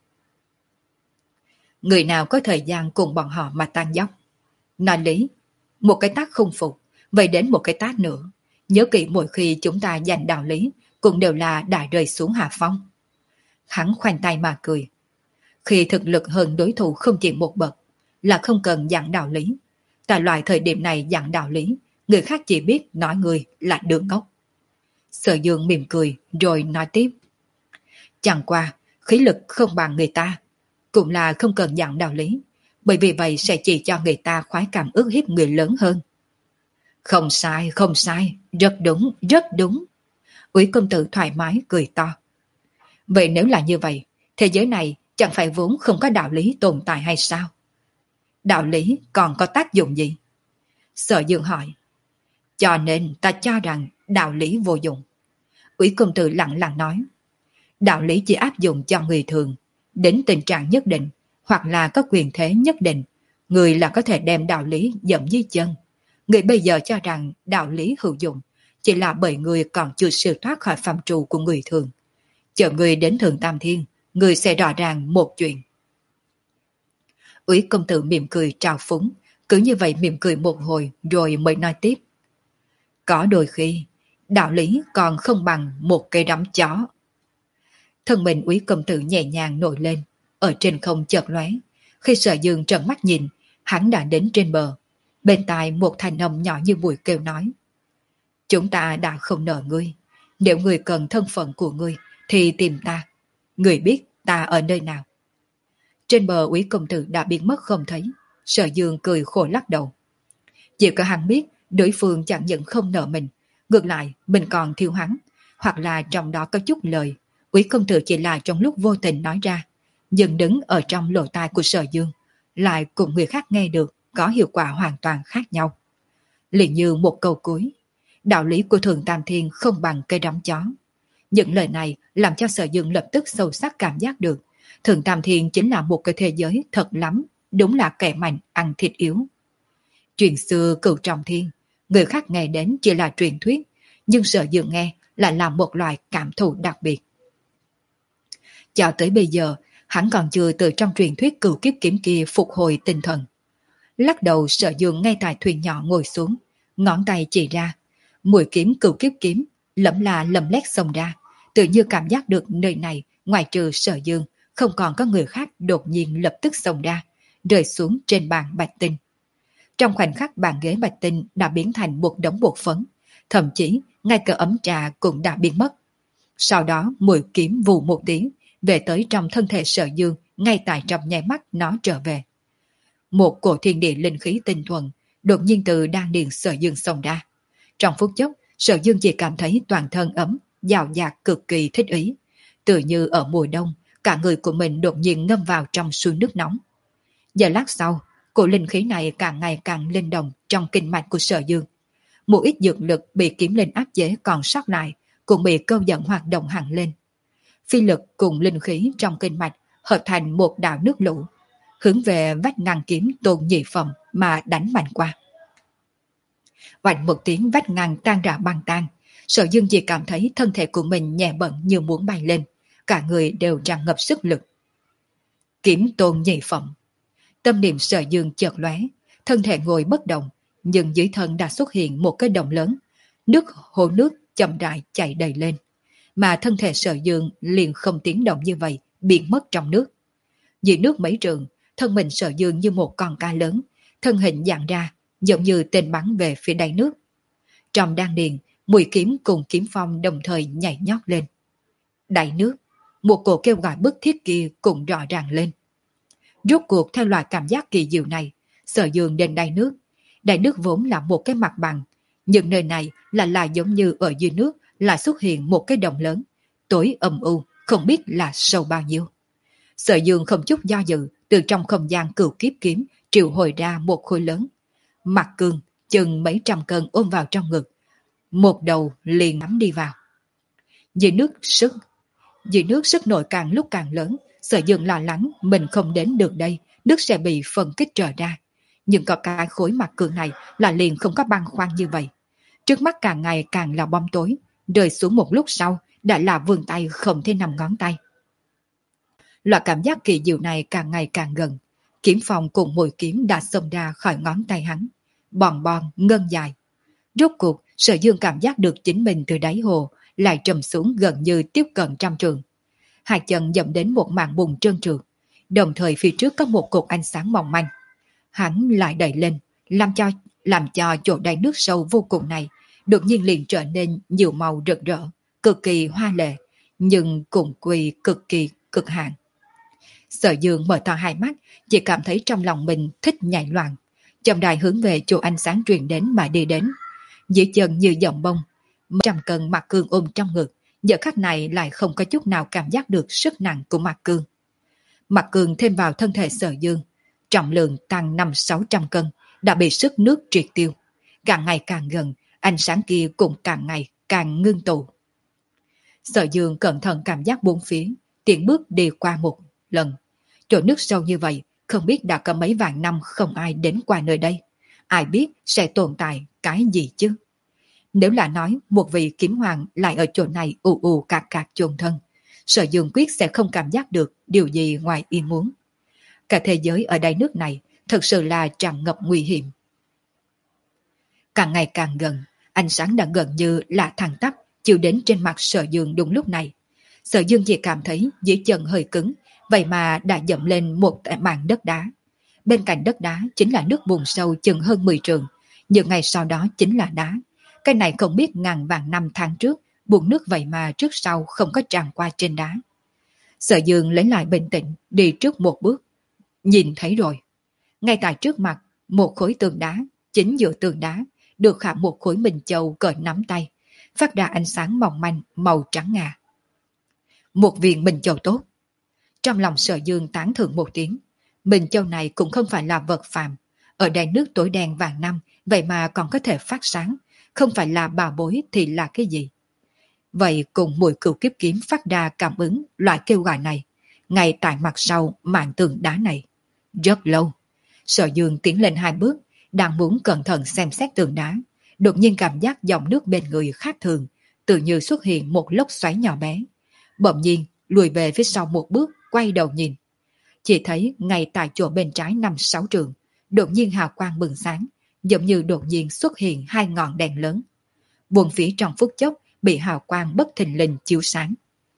Speaker 1: Người nào có thời gian cùng bọn họ mà tan dốc. Nói lý, một cái tác không phục, vậy đến một cái tác nữa. Nhớ kỹ mỗi khi chúng ta giành đạo lý, cũng đều là đã rơi xuống hạ phong. Hắn khoanh tay mà cười. Khi thực lực hơn đối thủ không chỉ một bậc, là không cần dặn đạo lý. Tại loại thời điểm này dặn đạo lý, người khác chỉ biết nói người là đường ngốc. Sở Dương mỉm cười rồi nói tiếp. Chẳng qua, khí lực không bằng người ta, cũng là không cần dặn đạo lý, bởi vì vậy sẽ chỉ cho người ta khoái cảm ức hiếp người lớn hơn. Không sai, không sai, rất đúng, rất đúng. Úy công tử thoải mái cười to. Vậy nếu là như vậy, thế giới này chẳng phải vốn không có đạo lý tồn tại hay sao? Đạo lý còn có tác dụng gì? Sở Dương hỏi. Cho nên ta cho rằng đạo lý vô dụng. Úy công tử lặng lặng nói. Đạo lý chỉ áp dụng cho người thường, đến tình trạng nhất định, hoặc là có quyền thế nhất định, người là có thể đem đạo lý dẫm dưới chân. Người bây giờ cho rằng đạo lý hữu dụng, chỉ là bởi người còn chưa siêu thoát khỏi phạm trù của người thường. Chờ người đến Thượng Tam Thiên, người sẽ rõ ràng một chuyện. Úy công tử mỉm cười trào phúng, cứ như vậy mỉm cười một hồi rồi mới nói tiếp. Có đôi khi, đạo lý còn không bằng một cây đấm chó. Thân mình Úy công tử nhẹ nhàng nổi lên, ở trên không chợt lóe. Khi Sở Dương trợn mắt nhìn, hắn đã đến trên bờ. Bên tai một thanh âm nhỏ như bụi kêu nói. Chúng ta đã không nợ ngươi. Nếu ngươi cần thân phận của ngươi, thì tìm ta. Ngươi biết ta ở nơi nào. Trên bờ Úy công tử đã biến mất không thấy. Sở Dương cười khổ lắc đầu. Chỉ có hắn biết đối phương chẳng những không nợ mình, ngược lại mình còn thiếu hắn, hoặc là trong đó có chút lời. Úy công tử chỉ là trong lúc vô tình nói ra, nhưng đứng ở trong lỗ tai của Sở Dương, lại cùng người khác nghe được, có hiệu quả hoàn toàn khác nhau. Liền như một câu cuối, đạo lý của Thượng Tam Thiên không bằng cây đấm chó. Những lời này làm cho Sở Dương lập tức sâu sắc cảm giác được, Thượng Tam Thiên chính là một cái thế giới thật lắm, đúng là kẻ mạnh ăn thịt yếu. Chuyện xưa cửu trọng thiên, người khác nghe đến chỉ là truyền thuyết, nhưng Sở Dương nghe lại là một loại cảm thụ đặc biệt. Cho tới bây giờ, hắn còn chưa từ trong truyền thuyết cửu kiếp kiếm kia phục hồi tinh thần. Lắc đầu Sở Dương ngay tại thuyền nhỏ ngồi xuống, ngón tay chỉ ra, mũi kiếm cửu kiếp kiếm, lẫm là lầm lét xông ra, tự như cảm giác được nơi này, ngoài trừ Sở Dương, không còn có người khác đột nhiên lập tức xông ra, rơi xuống trên bàn bạch tinh. Trong khoảnh khắc bàn ghế bạch tinh đã biến thành một đống bột phấn, thậm chí ngay cả ấm trà cũng đã biến mất. Sau đó mũi kiếm vù một tiếng, về tới trong thân thể Sở Dương, ngay tại trong nháy mắt nó trở về. Một cổ thiên địa linh khí tinh thuần, đột nhiên từ đan điền Sở Dương xông ra. Trong phút chốc, Sở Dương chỉ cảm thấy toàn thân ấm, dào dạt cực kỳ thích ý. Tự như ở mùa đông, cả người của mình đột nhiên ngâm vào trong suối nước nóng. Giờ lát sau, cổ linh khí này càng ngày càng linh động trong kinh mạch của Sở Dương. Một ít dược lực bị kiếm linh áp chế còn sót lại, cũng bị câu dẫn hoạt động hẳn lên. Phi lực cùng linh khí trong kinh mạch hợp thành một đạo nước lũ, hướng về vách ngăn kiếm Tôn Nhị Phẩm mà đánh mạnh qua. Vành một tiếng vách ngăn tan rã băng tan, Sở Dương chỉ cảm thấy thân thể của mình nhẹ bẩn như muốn bay lên, cả người đều tràn ngập sức lực. Kiếm Tôn Nhị Phẩm. Tâm niệm Sở Dương chợt lóe, thân thể ngồi bất động, nhưng dưới thân đã xuất hiện một cái đồng lớn, nước hồ nước chậm rãi chảy đầy lên, mà thân thể Sở Dương liền không tiếng động như vậy, biến mất trong nước. Dưới nước mấy trường, thân mình Sở Dương như một con cá lớn, thân hình dạng ra, giống như tên bắn về phía đáy nước. Trong đan điền, Mùi kiếm cùng kiếm phong đồng thời nhảy nhót lên. Đáy nước, một cổ kêu gọi bức thiết kia cũng rõ ràng lên. Rốt cuộc theo loại cảm giác kỳ diệu này, Sở Dương đến đáy nước. Đáy nước vốn là một cái mặt bằng, nhưng nơi này là là giống như ở dưới nước là xuất hiện một cái đồng lớn, tối âm u, không biết là sâu bao nhiêu. Sở Dương không chút do dự, từ trong không gian cửu kiếp kiếm triệu hồi ra một khối lớn. Mặt cương, chừng mấy trăm cân ôm vào trong ngực, một đầu liền nắm đi vào. Dưới nước sức, dưới nước sức nổi càng lúc càng lớn, Sở Dương lo lắng mình không đến được đây, nước sẽ bị phân kích trở ra. Nhưng có cái khối mặt cương này là liền không có băng khoăn như vậy. Trước mắt càng ngày càng là bóng tối, rơi xuống một lúc sau đã là vươn tay không thể nằm ngón tay. Loại cảm giác kỳ diệu này càng ngày càng gần, kiếm phong cùng mũi kiếm đã xông ra khỏi ngón tay hắn, bòn bòn ngân dài. Rốt cuộc Sở Dương cảm giác được chính mình từ đáy hồ lại trầm xuống gần như tiếp cận trăm trường. Hai chân dậm đến một mảng bùn trơn trượt, đồng thời phía trước có một cột ánh sáng mỏng manh. Hắn lại đẩy lên, làm cho làm cho chỗ đáy nước sâu vô cùng này đột nhiên liền trở nên nhiều màu rực rỡ, cực kỳ hoa lệ, nhưng cũng quy cực kỳ cực hạn. Sở Dương mở to hai mắt, chỉ cảm thấy trong lòng mình thích nhảy loạn, chậm rãi hướng về chỗ ánh sáng truyền đến mà đi đến. Dưới chân như dòng bông, trăm cân mặt cương ôm trong ngực, giờ khắc này lại không có chút nào cảm giác được sức nặng của mặt cương. Mặt cương thêm vào thân thể Sở Dương, trọng lượng tăng năm sáu trăm cân, đã bị sức nước triệt tiêu. Càng ngày càng gần, ánh sáng kia cũng càng ngày càng ngưng tụ. Sở Dương cẩn thận cảm giác bốn phía, tiến bước đi qua một lần. Chỗ nước sâu như vậy, không biết đã có mấy vạn năm không ai đến qua nơi đây. Ai biết sẽ tồn tại cái gì chứ? Nếu là nói một vị kiếm hoàng lại ở chỗ này ù ù cạc cạc chôn thân, Sở Dương quyết sẽ không cảm giác được điều gì ngoài ý muốn. Cả thế giới ở đáy nước này thật sự là tràn ngập nguy hiểm. Càng ngày càng gần, ánh sáng đã gần như là thẳng tắp chiếu đến trên mặt Sở Dương đúng lúc này. Sở Dương chỉ cảm thấy dưới chân hơi cứng, vậy mà đã dậm lên một mảng đất đá. Bên cạnh đất đá chính là nước bùn sâu chừng hơn mười trường, nhưng ngày sau đó chính là đá. Cái này không biết ngàn vạn năm tháng trước, bùn nước vậy mà trước sau không có tràn qua trên đá. Sở Dương lấy lại bình tĩnh, đi trước một bước. Nhìn thấy rồi. Ngay tại trước mặt, một khối tường đá, chính giữa tường đá, được khảm một khối minh châu cỡ nắm tay, phát ra ánh sáng mỏng manh màu trắng ngà. Một viên minh châu tốt. Trong lòng Sở Dương tán thưởng một tiếng. Minh châu này cũng không phải là vật phàm. Ở đây nước tối đen vàng năm, vậy mà còn có thể phát sáng. Không phải là bà bối thì là cái gì? Vậy cùng mùi cửu kiếp kiếm phát ra cảm ứng loại kêu gọi này, ngay tại mặt sau màn tường đá này. Rất lâu, Sở Dương tiến lên hai bước, đang muốn cẩn thận xem xét tường đá, đột nhiên cảm giác dòng nước bên người khác thường, tự như xuất hiện một lốc xoáy nhỏ bé. Bỗng nhiên lùi về phía sau một bước, quay đầu nhìn. Chỉ thấy ngay tại chỗ bên trái năm sáu trường, đột nhiên hào quang bừng sáng, giống như đột nhiên xuất hiện hai ngọn đèn lớn. Buồn phía trong phút chốc bị hào quang bất thình lình chiếu sáng.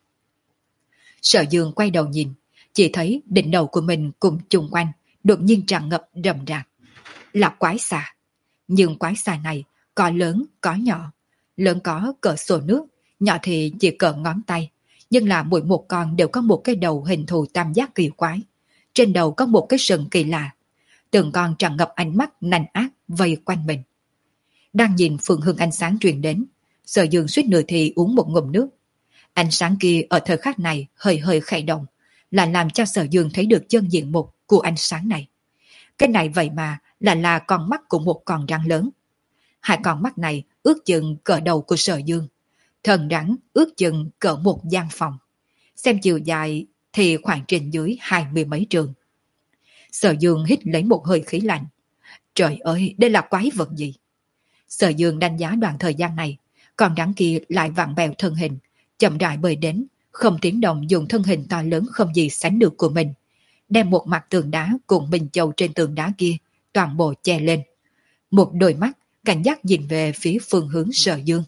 Speaker 1: Sở Dương quay đầu nhìn, chỉ thấy đỉnh đầu của mình cùng chung quanh đột nhiên tràn ngập rầm rạp. Là quái xà. Nhưng quái xà này có lớn có nhỏ. Lớn có cỡ xô nước, nhỏ thì chỉ cỡ ngón tay. Nhưng là mỗi một con đều có một cái đầu hình thù tam giác kỳ quái. Trên đầu có một cái sừng kỳ lạ. Từng con tràn ngập ánh mắt nành ác vây quanh mình. Đang nhìn phương hướng ánh sáng truyền đến, Sở Dương suýt nửa thì uống một ngụm nước. Ánh sáng kia ở thời khắc này hơi hơi khẽ động, là làm cho Sở Dương thấy được chân diện mục của ánh sáng này. Cái này vậy mà là là con mắt của một con rắn lớn. Hai con mắt này ước chừng cỡ đầu của Sở Dương. Thần rắn ước chừng cỡ một gian phòng. Xem chiều dài thì khoảng trên dưới hai mươi mấy trường. Sở Dương hít lấy một hơi khí lạnh. Trời ơi, đây là quái vật gì? Sở Dương đánh giá đoạn thời gian này, con rắn kia lại vặn bèo thân hình, chậm rãi bơi đến, không tiếng động dùng thân hình to lớn không gì sánh được của mình, đem một mặt tường đá cùng bình châu trên tường đá kia toàn bộ che lên. Một đôi mắt cảnh giác nhìn về phía phương hướng Sở Dương.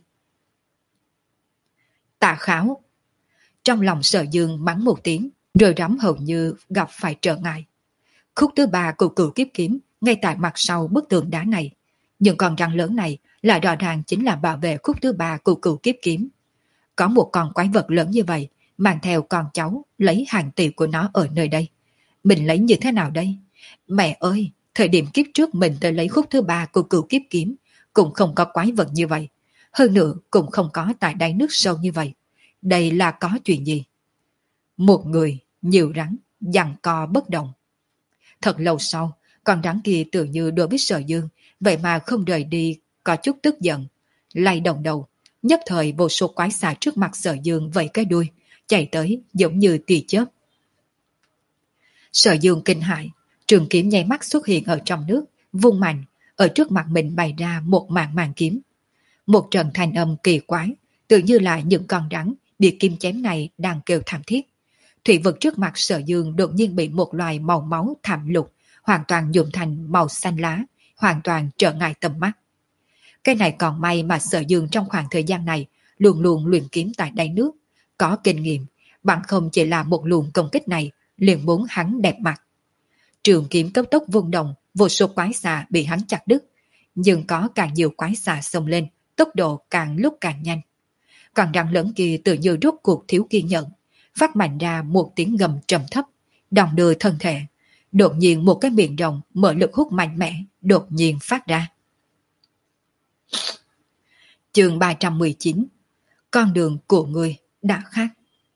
Speaker 1: Tà kháo! Trong lòng Sở Dương mắng một tiếng, rồi rắm hầu như gặp phải trở ngại. Khúc thứ ba của cửu kiếp kiếm ngay tại mặt sau bức tường đá này, Nhưng con rắn lớn này lại rõ ràng chính là bảo vệ khúc thứ ba của cửu kiếp kiếm. Có một con quái vật lớn như vậy, mang theo con cháu, lấy hàng tỷ của nó ở nơi đây. Mình lấy như thế nào đây? Mẹ ơi, thời điểm kiếp trước mình tới lấy khúc thứ ba của cửu kiếp kiếm, cũng không có quái vật như vậy. Hơn nữa cũng không có tại đáy nước sâu như vậy. Đây là có chuyện gì? Một người, nhiều rắn, giằng co bất động. Thật lâu sau, con rắn kia tự như đối với Sở Dương, vậy mà không rời đi, có chút tức giận. Lay đồng đầu, nhất thời vô số quái xà trước mặt Sở Dương vẫy cái đuôi, chạy tới giống như tia chớp. Sở Dương kinh hãi, trường kiếm nháy mắt xuất hiện ở trong nước, vung mạnh, ở trước mặt mình bày ra một màn màn kiếm. Một trận thanh âm kỳ quái, tự như là những con rắn bị kim chém này đang kêu thảm thiết. Thủy vực trước mặt Sở Dương đột nhiên bị một loài màu máu thảm lục, hoàn toàn nhuộm thành màu xanh lá, hoàn toàn trở ngại tầm mắt. Cái này còn may mà Sở Dương trong khoảng thời gian này luôn luôn luyện kiếm tại đáy nước, có kinh nghiệm, bằng không chỉ là một luồng công kích này liền muốn hắn đẹp mặt. Trường kiếm cấp tốc vung động, vô số quái xà bị hắn chặt đứt, nhưng có càng nhiều quái xà xông lên, tốc độ càng lúc càng nhanh. Còn rắn lớn kia tự như rốt cuộc thiếu kiên nhẫn, phát mạnh ra một tiếng gầm trầm thấp, đong đưa thân thể. Đột nhiên một cái miệng rộng mở lực hút mạnh mẽ, đột nhiên phát ra. Chương ba trăm mười chín. Con đường của ngươi đã khác.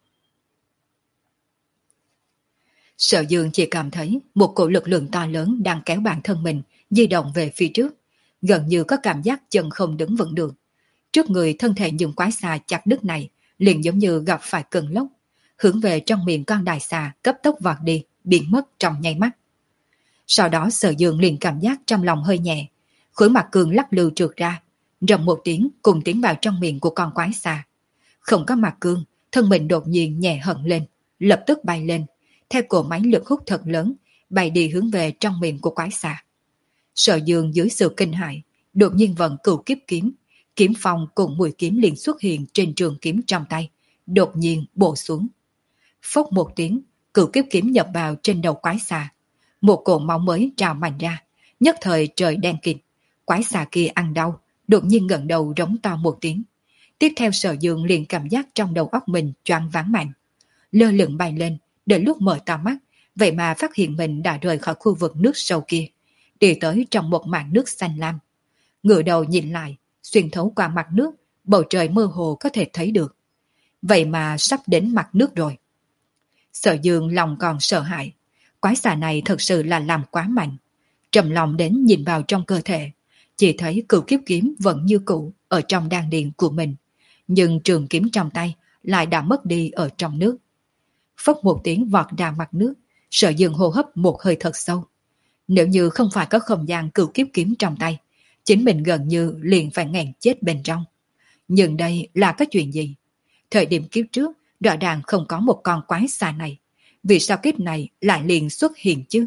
Speaker 1: Sở Dương chỉ cảm thấy một cổ lực lượng to lớn đang kéo bản thân mình di động về phía trước, gần như có cảm giác chân không đứng vững được. Trước người thân thể những quái xà chặt đứt này liền giống như gặp phải cơn lốc, hướng về trong miệng con đại xà cấp tốc vọt đi, biến mất trong nháy mắt. Sau đó Sở Dương liền cảm giác trong lòng hơi nhẹ, khuỷu mặt cường lắc lư trượt ra, rầm một tiếng cùng tiến vào trong miệng của con quái xà. Không có mặt cương, thân mình đột nhiên nhẹ hẳn lên, lập tức bay lên, theo cổ máy lực hút thật lớn, bay đi hướng về trong miệng của quái xà. Sở Dương dưới sự kinh hãi, đột nhiên vận cửu kiếp kiếm, kiếm phong cùng mùi kiếm liền xuất hiện trên trường kiếm trong tay, đột nhiên bổ xuống. Phốc một tiếng, cửu kiếp kiếm nhập vào trên đầu quái xà. Một cỗ máu mới trào mạnh ra, nhất thời trời đen kịt. Quái xà kia ăn đau, đột nhiên ngẩng đầu rống to một tiếng. Tiếp theo Sở Dương liền cảm giác trong đầu óc mình choáng váng mạnh. Lơ lửng bay lên, đến lúc mở to mắt, vậy mà phát hiện mình đã rời khỏi khu vực nước sâu kia, đi tới trong một mảng nước xanh lam. Ngửa đầu nhìn lại, xuyên thấu qua mặt nước, bầu trời mơ hồ có thể thấy được. Vậy mà sắp đến mặt nước rồi. Sở Dương lòng còn sợ hãi, quái xà này thật sự là làm quá mạnh. Trầm lòng đến nhìn vào trong cơ thể, chỉ thấy cửu kiếp kiếm vẫn như cũ ở trong đan điền của mình, nhưng trường kiếm trong tay lại đã mất đi ở trong nước. Phốc một tiếng vọt ra mặt nước, Sở Dương hô hấp một hơi thật sâu. Nếu như không phải có không gian cửu kiếp kiếm trong tay, chính mình gần như liền phải nghẹn chết bên trong. Nhưng đây là cái chuyện gì? Thời điểm kiếp trước, rõ ràng không có một con quái xà này. Vì sao kiếp này lại liền xuất hiện chứ?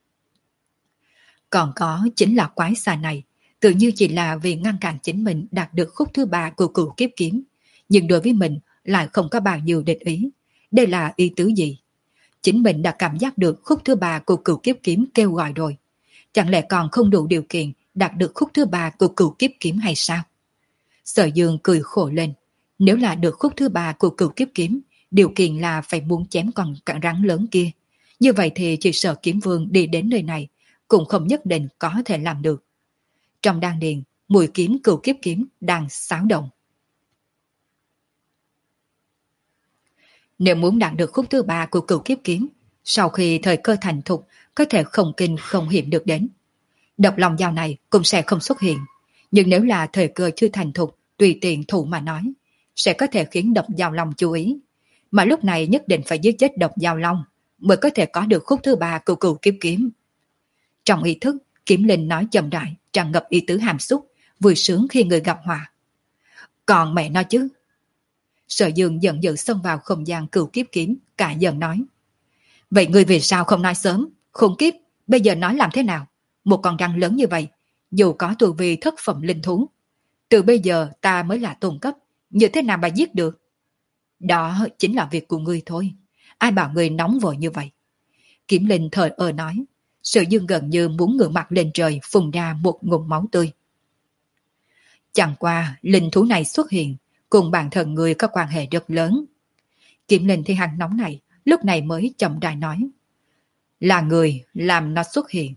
Speaker 1: Còn có chính là quái xà này, tự như chỉ là vì ngăn cản chính mình đạt được khúc thứ ba của cửu kiếp kiếm. Nhưng đối với mình lại không có bao nhiêu địch ý. Đây là ý tứ gì? Chính mình đã cảm giác được khúc thứ ba của cửu kiếp kiếm kêu gọi rồi. Chẳng lẽ còn không đủ điều kiện đạt được khúc thứ ba của cửu kiếp kiếm hay sao? Sở Dương cười khổ lên. Nếu là được khúc thứ ba của cửu kiếp kiếm, điều kiện là phải muốn chém con cả rắn lớn kia. Như vậy thì chỉ sợ kiếm vương đi đến nơi này cũng không nhất định có thể làm được. Trong đan điền, mùi kiếm cửu kiếp kiếm đang xáo động. Nếu muốn đạt được khúc thứ ba của cửu kiếp kiếm, sau khi thời cơ thành thục có thể không kinh không hiểm được đến. Độc lòng dao này cũng sẽ không xuất hiện, nhưng nếu là thời cơ chưa thành thục tùy tiện thủ mà nói, sẽ có thể khiến độc dao long chú ý. Mà lúc này nhất định phải giết chết độc dao long mới có thể có được khúc thứ ba của cửu kiếp kiếm. Trong ý thức, Kiếm Linh nói chậm rãi, tràn ngập ý tứ hàm xúc, vui sướng khi người gặp họa. Còn mẹ nói chứ. Sở Dương giận dữ xông vào không gian cửu kiếp kiếm, cả giận nói. Vậy ngươi vì sao không nói sớm? Khủng kiếp, bây giờ nói làm thế nào? Một con rắn lớn như vậy, dù có tu vi thất phẩm linh thú, từ bây giờ ta mới là tôn cấp, như thế nào mà giết được? Đó chính là việc của ngươi thôi. Ai bảo ngươi nóng vội như vậy? Kiếm Linh thờ ơ nói. Sở Dương gần như muốn ngửa mặt lên trời phun ra một ngụm máu tươi. Chẳng qua linh thú này xuất hiện, cùng bản thân người có quan hệ rất lớn. Kiểm Linh thì hắn nóng này, lúc này mới chậm rãi nói. Là người làm nó xuất hiện.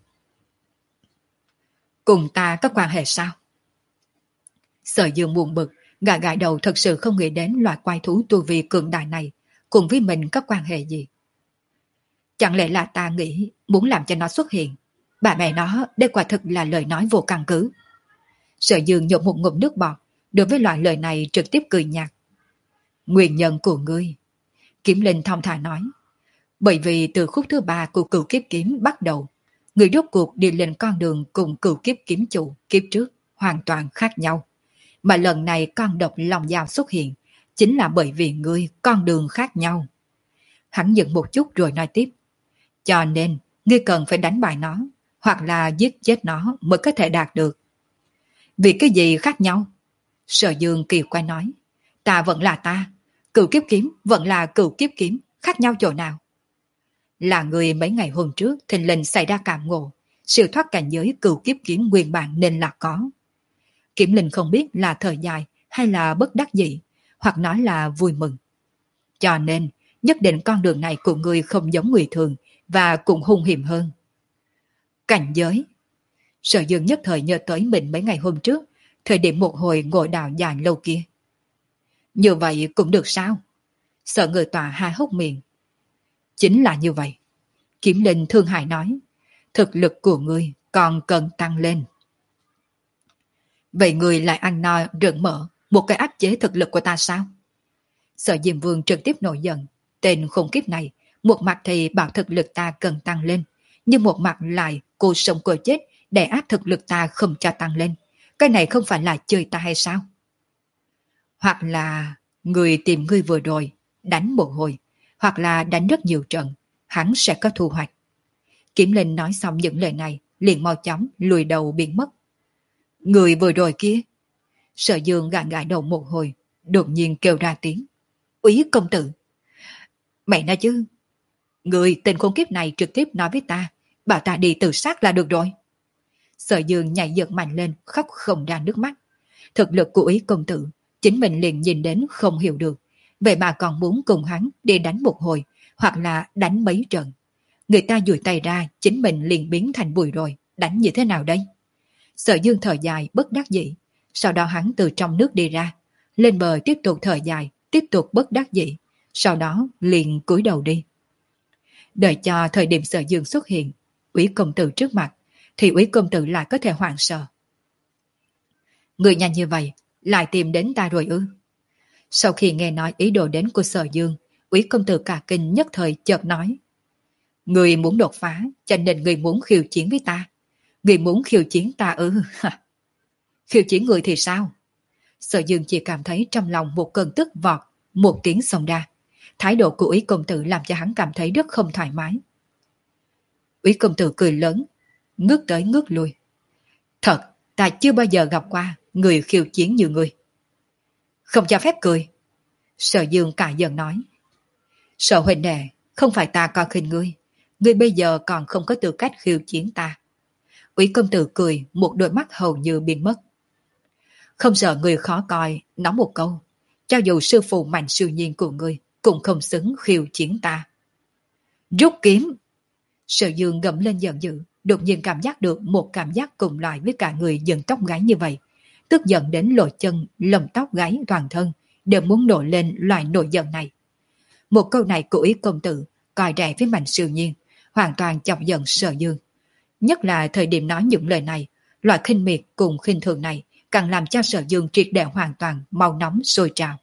Speaker 1: Cùng ta có quan hệ sao? Sở Dương buồn bực, gãi gãi đầu, thật sự không nghĩ đến loại quái thú tu vi cường đại này, cùng với mình có quan hệ gì. Chẳng lẽ là ta nghĩ muốn làm cho nó xuất hiện? Bà mẹ nó, đây quả thực là lời nói vô căn cứ. Sở Dương nhộn một ngụm nước bọt, đối với loại lời này trực tiếp cười nhạt. Nguyên nhân của ngươi, Kiếm Linh thong thả nói. Bởi vì từ khúc thứ ba của cửu kiếp kiếm bắt đầu, người rốt cuộc đi lên con đường cùng cửu kiếp kiếm chủ kiếp trước hoàn toàn khác nhau. Mà lần này con độc lòng dao xuất hiện, chính là bởi vì ngươi con đường khác nhau. Hắn dừng một chút rồi nói tiếp. Cho nên, ngươi cần phải đánh bại nó, hoặc là giết chết nó mới có thể đạt được. Vì cái gì khác nhau? Sở Dương kỳ quay nói. Ta vẫn là ta, cửu kiếp kiếm vẫn là cửu kiếp kiếm, khác nhau chỗ nào? Là người mấy ngày hôm trước thình lình xảy ra cảm ngộ, sự thoát cảnh giới cửu kiếp kiếm nguyên bản nên là có. Kiểm Linh không biết là thời dài hay là bất đắc dĩ, hoặc nói là vui mừng. Cho nên, nhất định con đường này của người không giống người thường và cũng hung hiểm hơn. Cảnh giới. Sở Dương nhất thời nhớ tới mình mấy ngày hôm trước, thời điểm một hồi ngồi đào dài lâu kia. Như vậy cũng được sao? Sở người tòa hai hốc miệng. Chính là như vậy. Kiếm Linh thương hại nói, thực lực của ngươi còn cần tăng lên. Vậy người lại ăn no rợn mở một cái áp chế thực lực của ta sao? Sở Diêm Vương trực tiếp nổi giận. Tên khủng khiếp này, một mặt thì bảo thực lực ta cần tăng lên, nhưng một mặt lại cô sống cô chết để áp thực lực ta không cho tăng lên. Cái này không phải là chơi ta hay sao? Hoặc là người tìm ngươi vừa rồi, đánh một hồi, hoặc là đánh rất nhiều trận, hắn sẽ có thu hoạch. Kiếm Linh nói xong những lời này, liền mau chóng lùi đầu biến mất. Người vừa rồi kia. Sở Dương gãi gãi đầu một hồi, đột nhiên kêu ra tiếng. Úy công tử. Mẹ nói chứ. Người tên khốn kiếp này trực tiếp nói với ta, bảo ta đi tự sát là được rồi. Sở Dương nhảy giật mạnh lên, khóc không ra nước mắt. Thực lực của Úy công tử, chính mình liền nhìn đến không hiểu được. Vậy mà còn muốn cùng hắn đi đánh một hồi, hoặc là đánh mấy trận. Người ta duỗi tay ra, chính mình liền biến thành bụi rồi, đánh như thế nào đây? Sở Dương thở dài, bất đắc dĩ. Sau đó hắn từ trong nước đi ra, lên bờ tiếp tục thở dài, tiếp tục bất đắc dĩ. Sau đó liền cúi đầu đi. Đợi cho thời điểm Sở Dương xuất hiện, Úy công tử trước mặt, thì Úy công tử lại có thể hoảng sợ. Người nhanh như vậy, lại tìm đến ta rồi ư? Sau khi nghe nói ý đồ đến của Sở Dương, Úy công tử cả kinh nhất thời chợt nói. Người muốn đột phá, cho nên người muốn khiêu chiến với ta. Người muốn khiêu chiến ta ư? Khiêu chiến người thì sao? Sở Dương chỉ cảm thấy trong lòng một cơn tức vọt, một tiếng xông ra. Thái độ của Úy công tử làm cho hắn cảm thấy rất không thoải mái. Úy công tử cười lớn, ngước tới ngước lui. Thật, ta chưa bao giờ gặp qua người khiêu chiến như người. Không cho phép cười. Sở Dương cả giận nói. Sở huynh đệ, không phải ta coi khinh ngươi. Ngươi bây giờ còn không có tư cách khiêu chiến ta. Úy công tử cười, một đôi mắt hầu như biến mất. Không sợ người khó coi, nói một câu. Cho dù sư phụ mạnh siêu nhiên của ngươi cũng không xứng khiêu chiến ta. Rút kiếm. Sở Dương gầm lên giận dữ, đột nhiên cảm giác được một cảm giác cùng loại với cả người dựng tóc gáy như vậy. Tức giận đến lội chân, lồng tóc gáy toàn thân, đều muốn nổi lên loại nổi giận này. Một câu này của Úy công tử, coi rẻ với mạnh siêu nhiên, hoàn toàn chọc giận Sở Dương. Nhất là thời điểm nói những lời này, loại khinh miệt cùng khinh thường này càng làm cho Sở Dương triệt để hoàn toàn mau nóng sôi trào.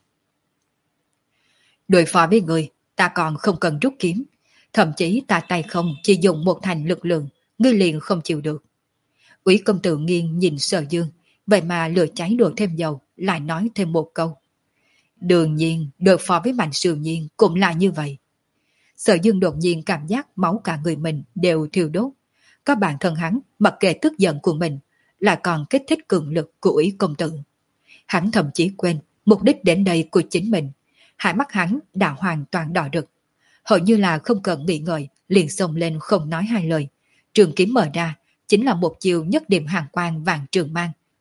Speaker 1: Đối phó với người, ta còn không cần rút kiếm. Thậm chí ta tay không chỉ dùng một thành lực lượng, ngươi liền không chịu được. Úy công tử nghiêng nhìn Sở Dương, vậy mà lửa cháy đổ thêm dầu, lại nói thêm một câu. Đương nhiên, đối phó với mạnh siêu nhiên cũng là như vậy. Sở Dương đột nhiên cảm giác máu cả người mình đều thiêu đốt. Có bản thân hắn, mặc kệ tức giận của mình, lại còn kích thích cường lực của Úy công tử. Hắn thậm chí quên mục đích đến đây của chính mình. Hai mắt hắn đã hoàn toàn đỏ rực. Hầu như là không cần nghĩ ngợi, liền xông lên không nói hai lời. Trường kiếm mở ra, chính là một chiều nhất điểm hàng quang vàng trường mang,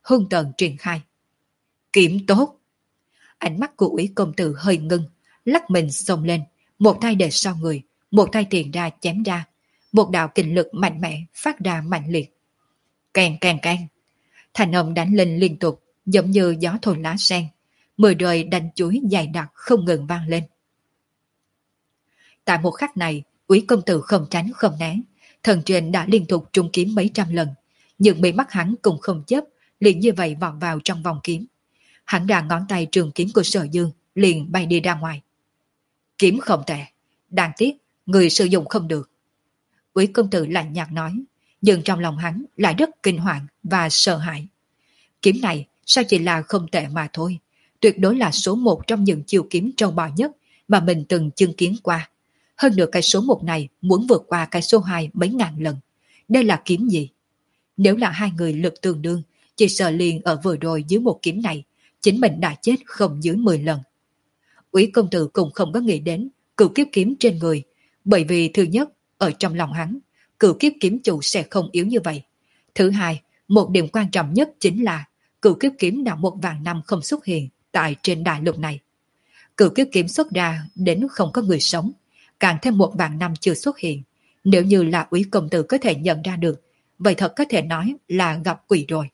Speaker 1: hung tợn triển khai. Kiếm tốt! Ánh mắt của Úy công tử hơi ngưng, lắc mình xông lên, một tay để sau người, một tay tiền ra chém ra, một đạo kình lực mạnh mẽ phát ra mạnh liệt. Kèn kèn kèn, thành âm đánh lên liên tục, giống như gió thổi lá sen, mười đời đánh chuối dài đặc không ngừng vang lên. Tại một khắc này, Úy công tử không tránh không né, thần trên đã liên tục trúng kiếm mấy trăm lần, nhưng bị mắt hắn cũng không chấp, liền như vậy vọt vào trong vòng kiếm. Hắn đà ngón tay trường kiếm của Sở Dương liền bay đi ra ngoài. Kiếm không tệ, đáng tiếc người sử dụng không được. Úy công tử lạnh nhạt nói, nhưng trong lòng hắn lại rất kinh hoàng và sợ hãi. Kiếm này sao chỉ là không tệ mà thôi, tuyệt đối là số một trong những chiêu kiếm trâu bò nhất mà mình từng chứng kiến qua. Hơn nữa cái số một này muốn vượt qua cái số hai mấy ngàn lần. Đây là kiếm gì? Nếu là hai người lực tương đương, chỉ sợ liền ở vừa rồi dưới một kiếm này, chính mình đã chết không dưới mười lần. Úy công tử cũng không có nghĩ đến cửu kiếp kiếm trên người, bởi vì thứ nhất, ở trong lòng hắn, cửu kiếp kiếm chủ sẽ không yếu như vậy. Thứ hai, một điểm quan trọng nhất chính là cửu kiếp kiếm đã một vạn năm không xuất hiện tại trên đại lục này. Cửu kiếp kiếm xuất ra đến không có người sống, càng thêm một vạn năm chưa xuất hiện. Nếu như là Úy công tử có thể nhận ra được, vậy thật có thể nói là gặp quỷ rồi.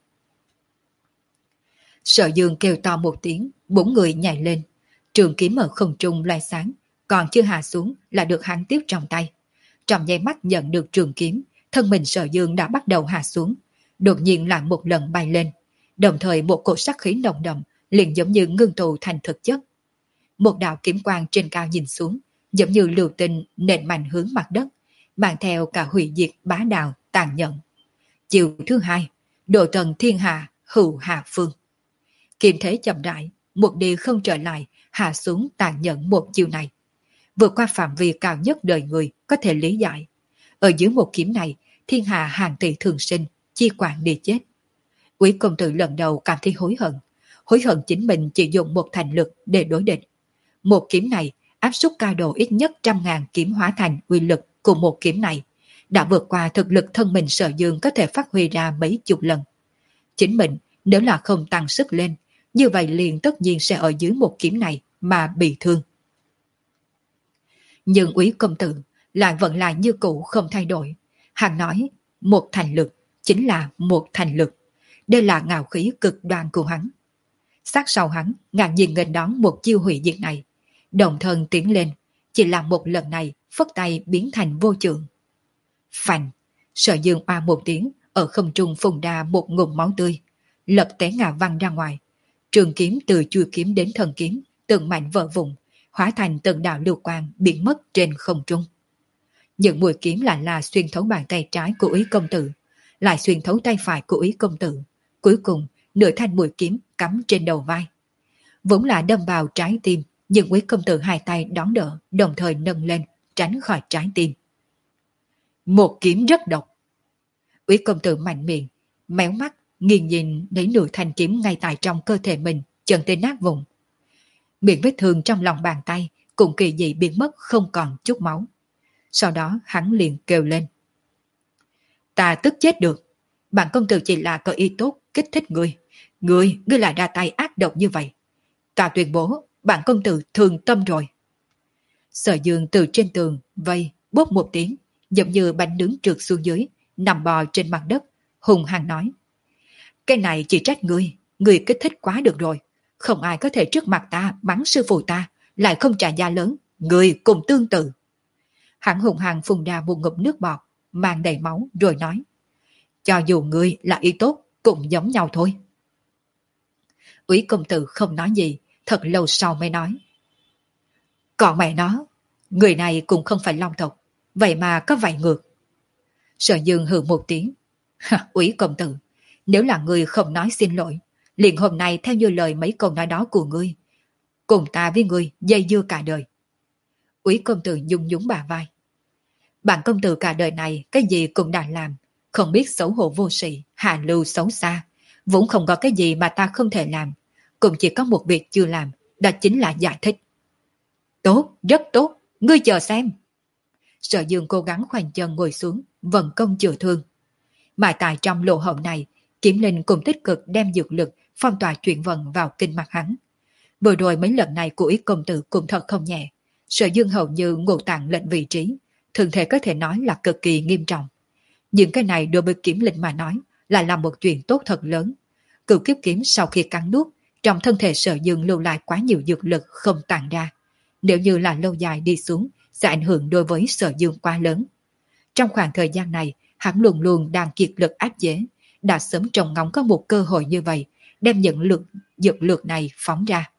Speaker 1: Sở Dương kêu to một tiếng, bốn người nhảy lên. Trường kiếm ở không trung loay sáng, còn chưa hạ xuống là được hắn tiếp trong tay. Trong nháy mắt nhận được trường kiếm, thân mình Sở Dương đã bắt đầu hạ xuống, đột nhiên lại một lần bay lên. Đồng thời một cỗ sát khí nồng đậm liền giống như ngưng tụ thành thực chất. Một đạo kiếm quang trên cao nhìn xuống, giống như lưu tinh nện mạnh hướng mặt đất, mang theo cả hủy diệt bá đạo tàn nhẫn. Chiều thứ hai, độ tần thiên hạ hữu hạ phương. Kiếm thế chậm rãi, một đi không trở lại, hạ xuống tàn nhẫn một chiều này. Vượt qua phạm vi cao nhất đời người có thể lý giải. Ở dưới một kiếm này, thiên hạ hàng tỷ thường sinh, chi quản đi chết. Úy công tử lần đầu cảm thấy hối hận. Hối hận chính mình chỉ dùng một thành lực để đối địch. Một kiếm này áp suất cao độ ít nhất trăm ngàn kiếm hóa thành uy lực của một kiếm này, đã vượt qua thực lực thân mình Sở Dương có thể phát huy ra mấy chục lần. Chính mình nếu là không tăng sức lên, như vậy liền tất nhiên sẽ ở dưới một kiếm này mà bị thương. Nhưng Úy công tử lại vẫn là như cũ không thay đổi. Hắn nói, một thành lực chính là một thành lực. Đây là ngạo khí cực đoan của hắn. Sát sau hắn, ngạc nhiên nghênh đón một chiêu hủy diệt này. Đồng thân tiến lên, chỉ là một lần này phất tay biến thành vô trường. Phành, Sở Dương oa một tiếng, ở không trung phun ra một ngụm máu tươi, lập té ngã văng ra ngoài. Trường kiếm từ chui kiếm đến thần kiếm, từng mảnh vỡ vụn, hóa thành từng đạo lưu quang biến mất trên không trung. Những mũi kiếm lại là xuyên thấu bàn tay trái của Úy công tử, lại xuyên thấu tay phải của Úy công tử, cuối cùng nửa thanh mũi kiếm cắm trên đầu vai. Vốn là đâm vào trái tim, nhưng Úy công tử hai tay đón đỡ, đồng thời nâng lên, tránh khỏi trái tim. Một kiếm rất độc. Úy công tử mạnh miệng, méo mắt, nghiêng nhìn lấy nửa thanh kiếm ngay tại trong cơ thể mình, chân tay nát vụn. Miệng vết thương trong lòng bàn tay cũng kỳ dị biến mất không còn chút máu. Sau đó hắn liền kêu lên. Ta tức chết được. Bản công tử chỉ là có ý tốt kích thích ngươi. Ngươi, ngươi lại ra tay ác độc như vậy. Ta tuyên bố, bản công tử thương tâm rồi. Sở Dương từ trên tường, vây, bốp một tiếng, giống như bánh nướng trượt xuống dưới, nằm bò trên mặt đất, hùng hăng nói. Cái này chỉ trách ngươi, ngươi kích thích quá được rồi. Không ai có thể trước mặt ta mắng sư phụ ta, lại không trả giá lớn, ngươi cùng tương tự. Hắn hùng hăng phun ra một ngụm nước bọt, mang đầy máu rồi nói. Cho dù ngươi là ý tốt, cũng giống nhau thôi. Úy công tử không nói gì, thật lâu sau mới nói. Còn mẹ nó, người này cũng không phải long tộc, vậy mà có vậy ngược. Sở Dương hừ một tiếng. Úy công tử, nếu là ngươi không nói xin lỗi, liền hôm nay theo như lời mấy câu nói đó của ngươi, cùng ta với ngươi dây dưa cả đời. Úy công tử nhung nhún bà vai. Bản công tử cả đời này cái gì cũng đã làm, không biết xấu hổ vô sĩ, hạ lưu xấu xa, vốn không có cái gì mà ta không thể làm, cũng chỉ có một việc chưa làm, đó chính là giải thích. Tốt, rất tốt, ngươi chờ xem. Sở Dương cố gắng khoanh chân ngồi xuống, vận công chữa thương. Mà tại trong lỗ hổng này, Kiếm Linh cũng tích cực đem dược lực phong tỏa chuyển vận vào kinh mạch hắn. Vừa rồi mấy lần này của ý công tử cũng thật không nhẹ. Sở Dương hầu như ngộ tạng lệnh vị trí, thường thể có thể nói là cực kỳ nghiêm trọng. Nhưng cái này đối với Kiếm Linh mà nói lại là một chuyện tốt thật lớn. Cửu kiếp kiếm sau khi cắn nuốt, trong thân thể Sở Dương lưu lại quá nhiều dược lực không tàn ra. Nếu như là lâu dài đi xuống, sẽ ảnh hưởng đối với Sở Dương quá lớn. Trong khoảng thời gian này, hắn luôn luôn đang kiệt lực áp chế, đã sớm trông ngóng có một cơ hội như vậy, đem những lực dược lực này phóng ra.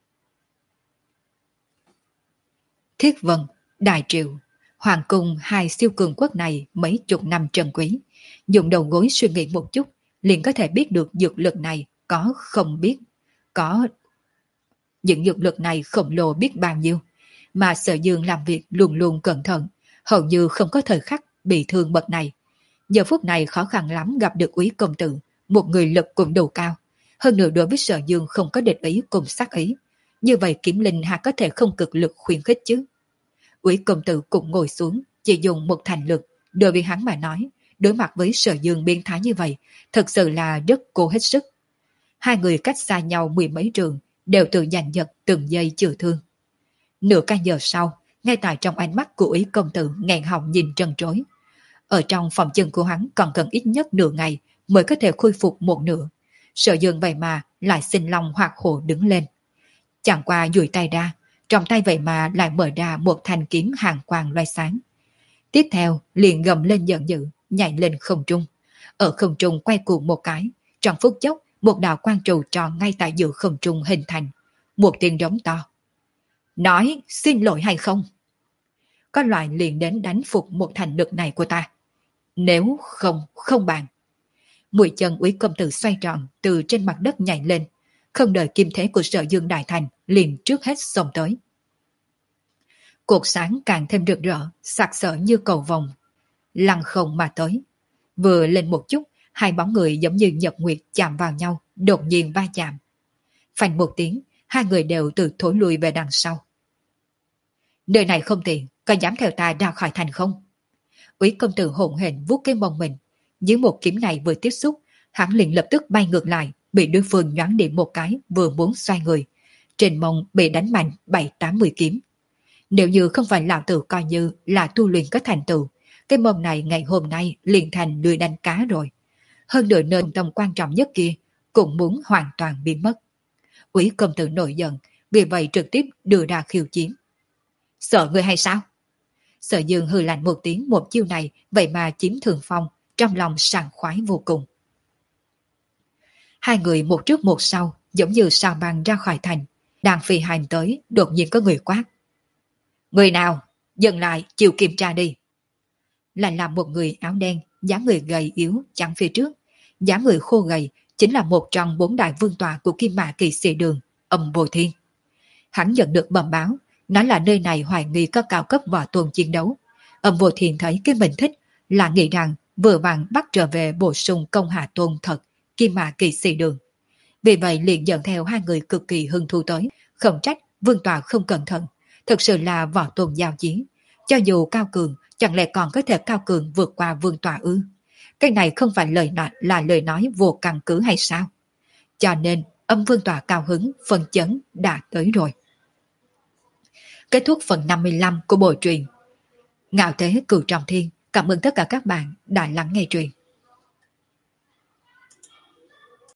Speaker 1: Thiết Vân, Đại Triệu, Hoàng cung hai siêu cường quốc này mấy chục năm trân quý, dùng đầu gối suy nghĩ một chút, liền có thể biết được dược lực này có không biết, có những dược lực này khổng lồ biết bao nhiêu, mà Sở Dương làm việc luôn luôn cẩn thận, hầu như không có thời khắc bị thương bậc này. Giờ phút này khó khăn lắm gặp được Úy công tử, một người lực cũng đủ cao, hơn nữa đối với Sở Dương không có địch ý cùng sát ý, như vậy Kiếm Linh hà có thể không cực lực khuyến khích chứ. Úy công tử cũng ngồi xuống, chỉ dùng một thành lực, đối với hắn mà nói, đối mặt với Sở Dương biến thái như vậy, thật sự là rất cố hết sức. Hai người cách xa nhau mười mấy trường, đều tự giành giật từng giây chữa thương. Nửa canh giờ sau, ngay tại trong ánh mắt của Úy công tử nghẹn họng nhìn trân trối. Ở trong phòng chân của hắn còn cần ít nhất nửa ngày mới có thể khôi phục một nửa. Sở Dương vậy mà lại sinh long hoạt hổ đứng lên. Chẳng qua duỗi tay ra, trong tay vậy mà lại mở ra một thanh kiếm hàng quang loay sáng. Tiếp theo liền gầm lên giận dữ, nhảy lên không trung. Ở không trung quay cuồng một cái, trong phút chốc một đạo quang trụ tròn ngay tại giữa không trung hình thành. Một tiếng rống to. Nói xin lỗi hay không? Có loại liền đến đánh phục một thành lực này của ta. Nếu không, không bàn. Mũi chân Úy công tử xoay tròn từ trên mặt đất nhảy lên, không đợi kim thế của Sở Dương đại thành, liền trước hết xông tới. Cột sáng càng thêm rực rỡ, sặc sỡ như cầu vồng, lăng không mà tới. Vừa lên một chút, hai bóng người giống như nhật nguyệt chạm vào nhau, đột nhiên va chạm. Phanh một tiếng, hai người đều từ thối lùi về đằng sau. Nơi này không tiện, có dám theo ta ra khỏi thành không? Úy công tử hỗn hển vuốt cái mông mình, dưới một kiếm này vừa tiếp xúc, hắn liền lập tức bay ngược lại, bị đối phương nhoáng điểm một cái, vừa muốn xoay người, trên mông bị đánh mạnh bảy tám mươi kiếm. Nếu như không phải lão tử coi như là tu luyện có thành tựu, cái mông này ngày hôm nay liền thành lưới đánh cá rồi. Hơn nữa nơi tầm quan trọng nhất kia cũng muốn hoàn toàn biến mất. Úy công tử nổi giận, vì vậy trực tiếp đưa ra khiêu chiến. Sợ người hay sao? Sở Dương hừ lạnh một tiếng, một chiêu này vậy mà chiếm thượng phong, trong lòng sảng khoái vô cùng. Hai người một trước một sau, giống như sao băng ra khỏi thành, đang phi hành tới, đột nhiên có người quát. Người nào? Dừng lại, chịu kiểm tra đi. Lại là một người áo đen, dáng người gầy yếu chắn phía trước, dáng người khô gầy, chính là một trong bốn đại vương tọa của Kim Mã Kỳ Sĩ Đường, Âm Vô Thiên. Hắn nhận được bẩm báo, nói là nơi này hoài nghi có cao cấp võ tôn chiến đấu. Âm Vô Thiên thấy cái mình thích là nghĩ rằng vừa vặn bắt trở về bổ sung công hạ tôn thật Kim Mã Kỳ Sĩ Đường. Vì vậy liền dẫn theo hai người cực kỳ hưng thu tới, không trách vương tọa không cẩn thận, thực sự là võ tôn giao chiến, cho dù cao cường chẳng lẽ còn có thể cao cường vượt qua vương tọa ư? Cái này không phải lời nói là lời nói vô căn cứ hay sao? Cho nên Âm vương tọa cao hứng phần chấn đã tới rồi. Kết thúc phần năm mươi lăm của bộ truyện Ngạo Thế Cửu Trọng Thiên. Cảm ơn tất cả các bạn đã lắng nghe truyện.